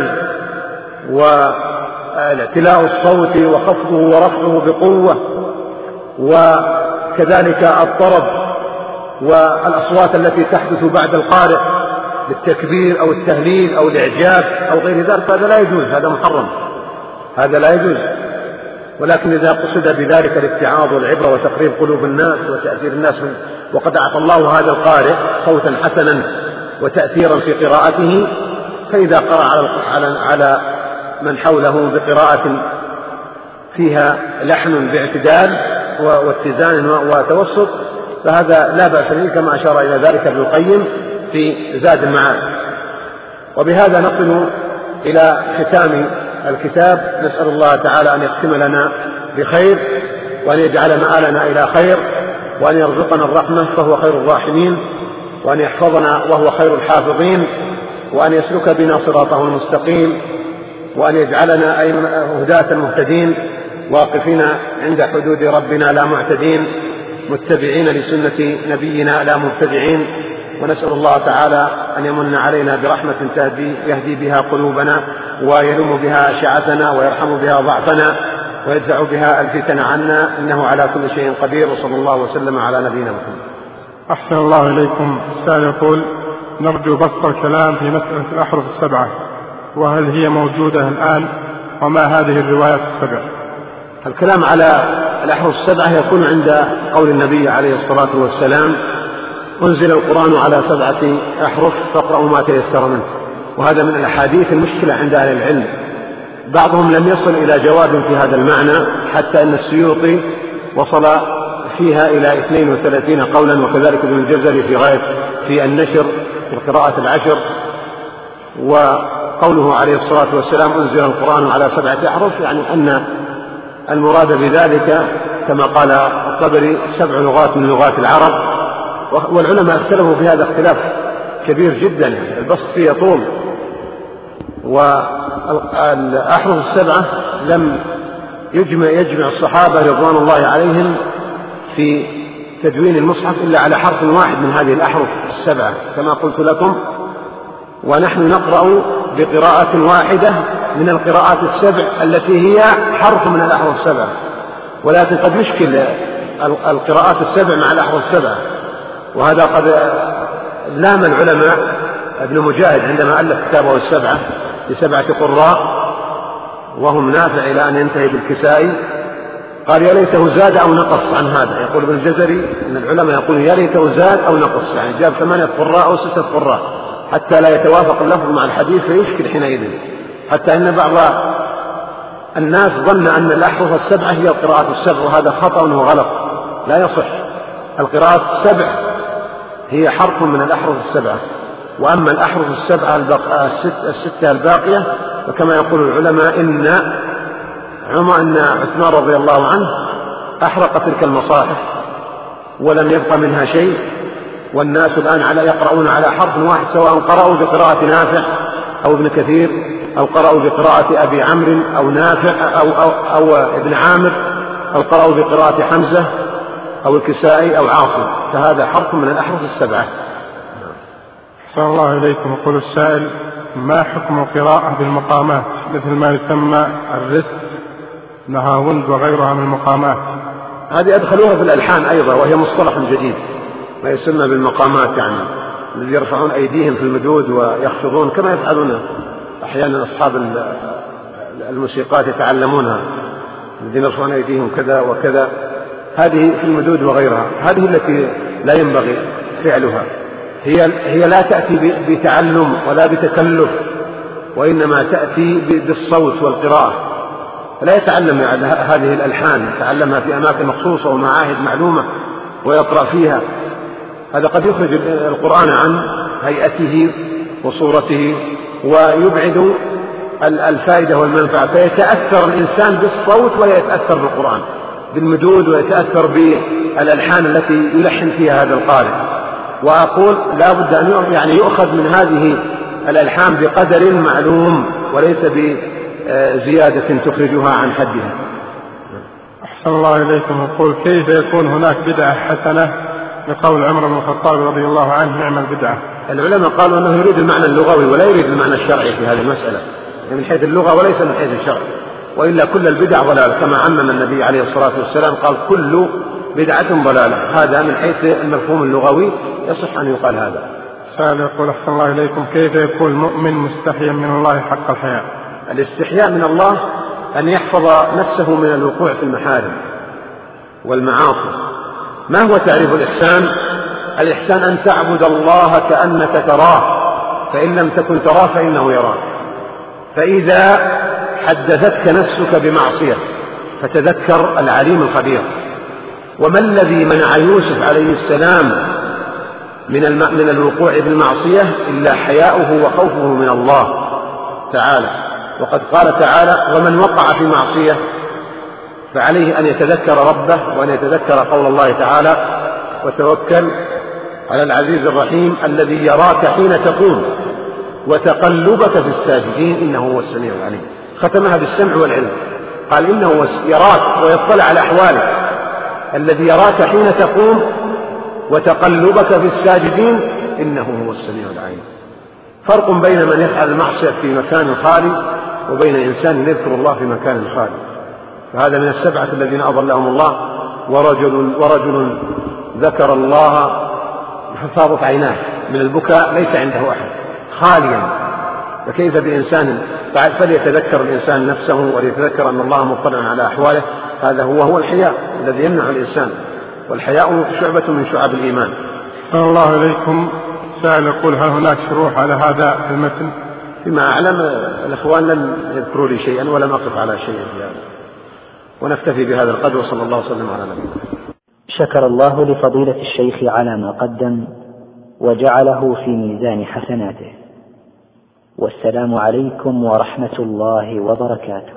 والاعتلاء الصوت وخفضه ورفعه بقوة، وكذلك الطرب والأصوات التي تحدث بعد القارئ بالتكبير أو التهليل أو الإعجاب أو غير ذلك، هذا لا يجوز، هذا محرم، هذا لا يجوز. ولكن إذا قصد بذلك الاتعاظ والعبرة وتقريب قلوب الناس وتأثير الناس من وقد أعطى الله هذا القارئ صوتا حسنا وتأثيرا في قراءته، فإذا قرأ على على من حوله بقراءة فيها لحن باعتدال واتزان وتوسط فهذا لا بأس به، كما أشار إلى ذلك ابن القيم في زاد المعاد. وبهذا نصل إلى ختام الكتاب. نسأل الله تعالى أن يختم لنا بخير، وأن يجعل مآلنا إلى خير، وأن يرزقنا الرحمة فهو خير الراحمين، وأن يحفظنا وهو خير الحافظين، وأن يسلك بنا صراطه المستقيم، وأن يجعلنا هداة مهتدين واقفين عند حدود ربنا لا معتدين، متبعين لسنة نبينا لا مبتدعين. ونسأل الله تعالى أن يمن علينا برحمة تهدي يهدي بها قلوبنا، ويلم بها أشعتنا، ويرحم بها ضعفنا، ويدفع بها الفتن عنا، إنه على كل شيء قدير. وصلى الله وسلم على نبينا محمد. أحسن الله إليكم. السائل يقول: نرجو بسط الكلام في مسألة الأحرف السبعة، وهل هي موجودة الآن، وما هذه الروايات السبع؟ الكلام على الأحرف السبعة يكون عند قول النبي عليه الصلاة والسلام: أنزل القرآن على سبعة أحرف فاقرأوا ما تيسر منه. وهذا من الأحاديث المشكلة عند أهل العلم، بعضهم لم يصل إلى جواب في هذا المعنى، حتى أن السيوطي وصل فيها إلى اثنين وثلاثين قولا، وكذلك ابن الجزري في غاية في النشر وقراءة العشر. وقوله عليه الصلاة والسلام أنزل القرآن على سبعة أحرف، يعني أن المراد بذلك كما قال الطبري سبع لغات من لغات العرب. والعلماء اختلفوا في هذا اختلاف كبير جدا، يعني البسط فيه طول. والأحرف السبعة لم يجمع, يجمع الصحابة رضوان الله عليهم في تدوين المصحف إلا على حرف واحد من هذه الأحرف السبعة كما قلت لكم، ونحن نقرأ بقراءة واحدة من القراءات السبع التي هي حرف من الأحرف السبعة، ولكن قد يشكل القراءات السبع مع الأحرف السبعة. وهذا قد لام العلماء ابن مجاهد عندما ألف كتابه السبعة لسبعة قراء، وهم نافع إلى أن ينتهي بالكسائي، قال يا ليته زاد أو نقص عن هذا. يقول ابن الجزري أن العلماء يقولون يا ليته زاد أو نقص، يعني جاب ثمانية قراء أو ستة قراء حتى لا يتوافق اللفظ مع الحديث فيشكل حينئذ، حتى أن بعض الناس ظن أن الأحرف السبعة هي القراءات السبع، وهذا خطأ وغلط، لا يصح. القراءات السبع هي حرف من الأحرف السبعة، وأما الأحرف السبعة الستة الباقية فكما يقول العلماء إن عمر أن عثمان رضي الله عنه أحرق تلك المصاحف ولم يبق منها شيء، والناس الآن على يقرؤون على حرف واحد، سواء قرأوا بقراءة نافع أو ابن كثير، أو قرأوا بقراءة أبي عمرو أو نافع أو, أو, أو ابن عامر، أو قرأوا بقراءة حمزة أو الكسائي أو عاصم، فهذا حرف من الأحرف السبعة. أحسن الله إليكم. يقول السائل: ما حكم القراءة بالمقامات مثل ما يسمى الرست، نهاوند وغيرها من المقامات؟ هذه أدخلوها في الألحان أيضا، وهي مصطلح جديد، ما يسمى بالمقامات، يعني الذي يرفعون أيديهم في المدود ويخفضون كما يفعلون أحيانا أصحاب الموسيقات يتعلمونها. الذين يرفعون أيديهم كذا وكذا، هذه في المدود وغيرها، هذه التي لا ينبغي فعلها. هي هي لا تأتي بتعلم ولا بتكلف، وإنما تأتي بالصوت والقراءة. فلا يتعلم هذه الألحان، يتعلمها في أماكن مخصوصة ومعاهد معلومة ويقرأ فيها. هذا قد يخرج القرآن عن هيئته وصورته ويبعد الفائدة والمنفعة، فيتأثر الإنسان بالصوت ولا يتأثر بالقرآن، بالمدود، ويتأثر بالألحان التي يلحن فيها هذا القارئ. وأقول لا بد أن يعني يؤخذ من هذه الألحان بقدر معلوم وليس بزيادة تخرجها عن حدها. أحسن الله إليكم. يقول كيف يكون هناك بدعة حسنة بقول عمر بن الخطاب رضي الله عنه نعم البدعة؟ العلماء قالوا أنه يريد المعنى اللغوي ولا يريد المعنى الشرعي في هذه المسألة، من حيث اللغة وليس من حيث الشرع، وإلا كل البدع ضلال، كما عمم النبي عليه الصلاة والسلام قال كل بدعة ضلالة. هذا من حيث المفهوم اللغوي يصح أن يقال هذا. سائل يقول أحسن الله إليكم كيف يكون المؤمن مستحيا من الله حق الحياء؟ الاستحياء من الله أن يحفظ نفسه من الوقوع في المحارم والمعاصي. ما هو تعريف الإحسان؟ الإحسان أن تعبد الله كأنك تراه، فإن لم تكن تراه فإنه يراك. فإذا حدثتك نفسك بمعصية فتذكر العليم الخبير. وما الذي منع يوسف عليه السلام من من الوقوع في المعصية إلا حياؤه وخوفه من الله تعالى. وقد قال تعالى ومن وقع في معصية فعليه أن يتذكر ربه وأن يتذكر قول الله تعالى وتوكل على العزيز الرحيم الذي يراك حين تقوم وتقلبك في الساجدين إنه هو السميع العليم. ختمها بالسمع والعلم، قال إنه يراك ويطلع على أحوالك، الذي يراك حين تقوم وتقلبك في الساجدين إنه هو السميع العليم. فرق بين من يفعل المعصية في مكان خالي وبين إنسان يذكر الله في مكان خالي. فهذا من السبعة الذين أضلهم الله ورجل, ورجل ذكر الله ففاضت عيناه من البكاء ليس عنده أحد خاليا. فكيف بإنسان؟ فليتذكر الإنسان نفسه وليتذكر أن الله مطلع على أحواله. هذا هو هو الحياء الذي يمنع الإنسان، والحياء شعبة من شعب الإيمان. صلى الله عليكم. سائل يقول هل هناك شروح على هذا المتن؟ فيما أعلم الأخوان لم يذكروا لي شيئا ولم أقف على شيء في هذا، ونكتفي بهذا القدر وصلى الله وسلم على نبينا. شكر الله لفضيلة الشيخ على ما قدم وجعله في ميزان حسناته، والسلام عليكم ورحمة الله وبركاته.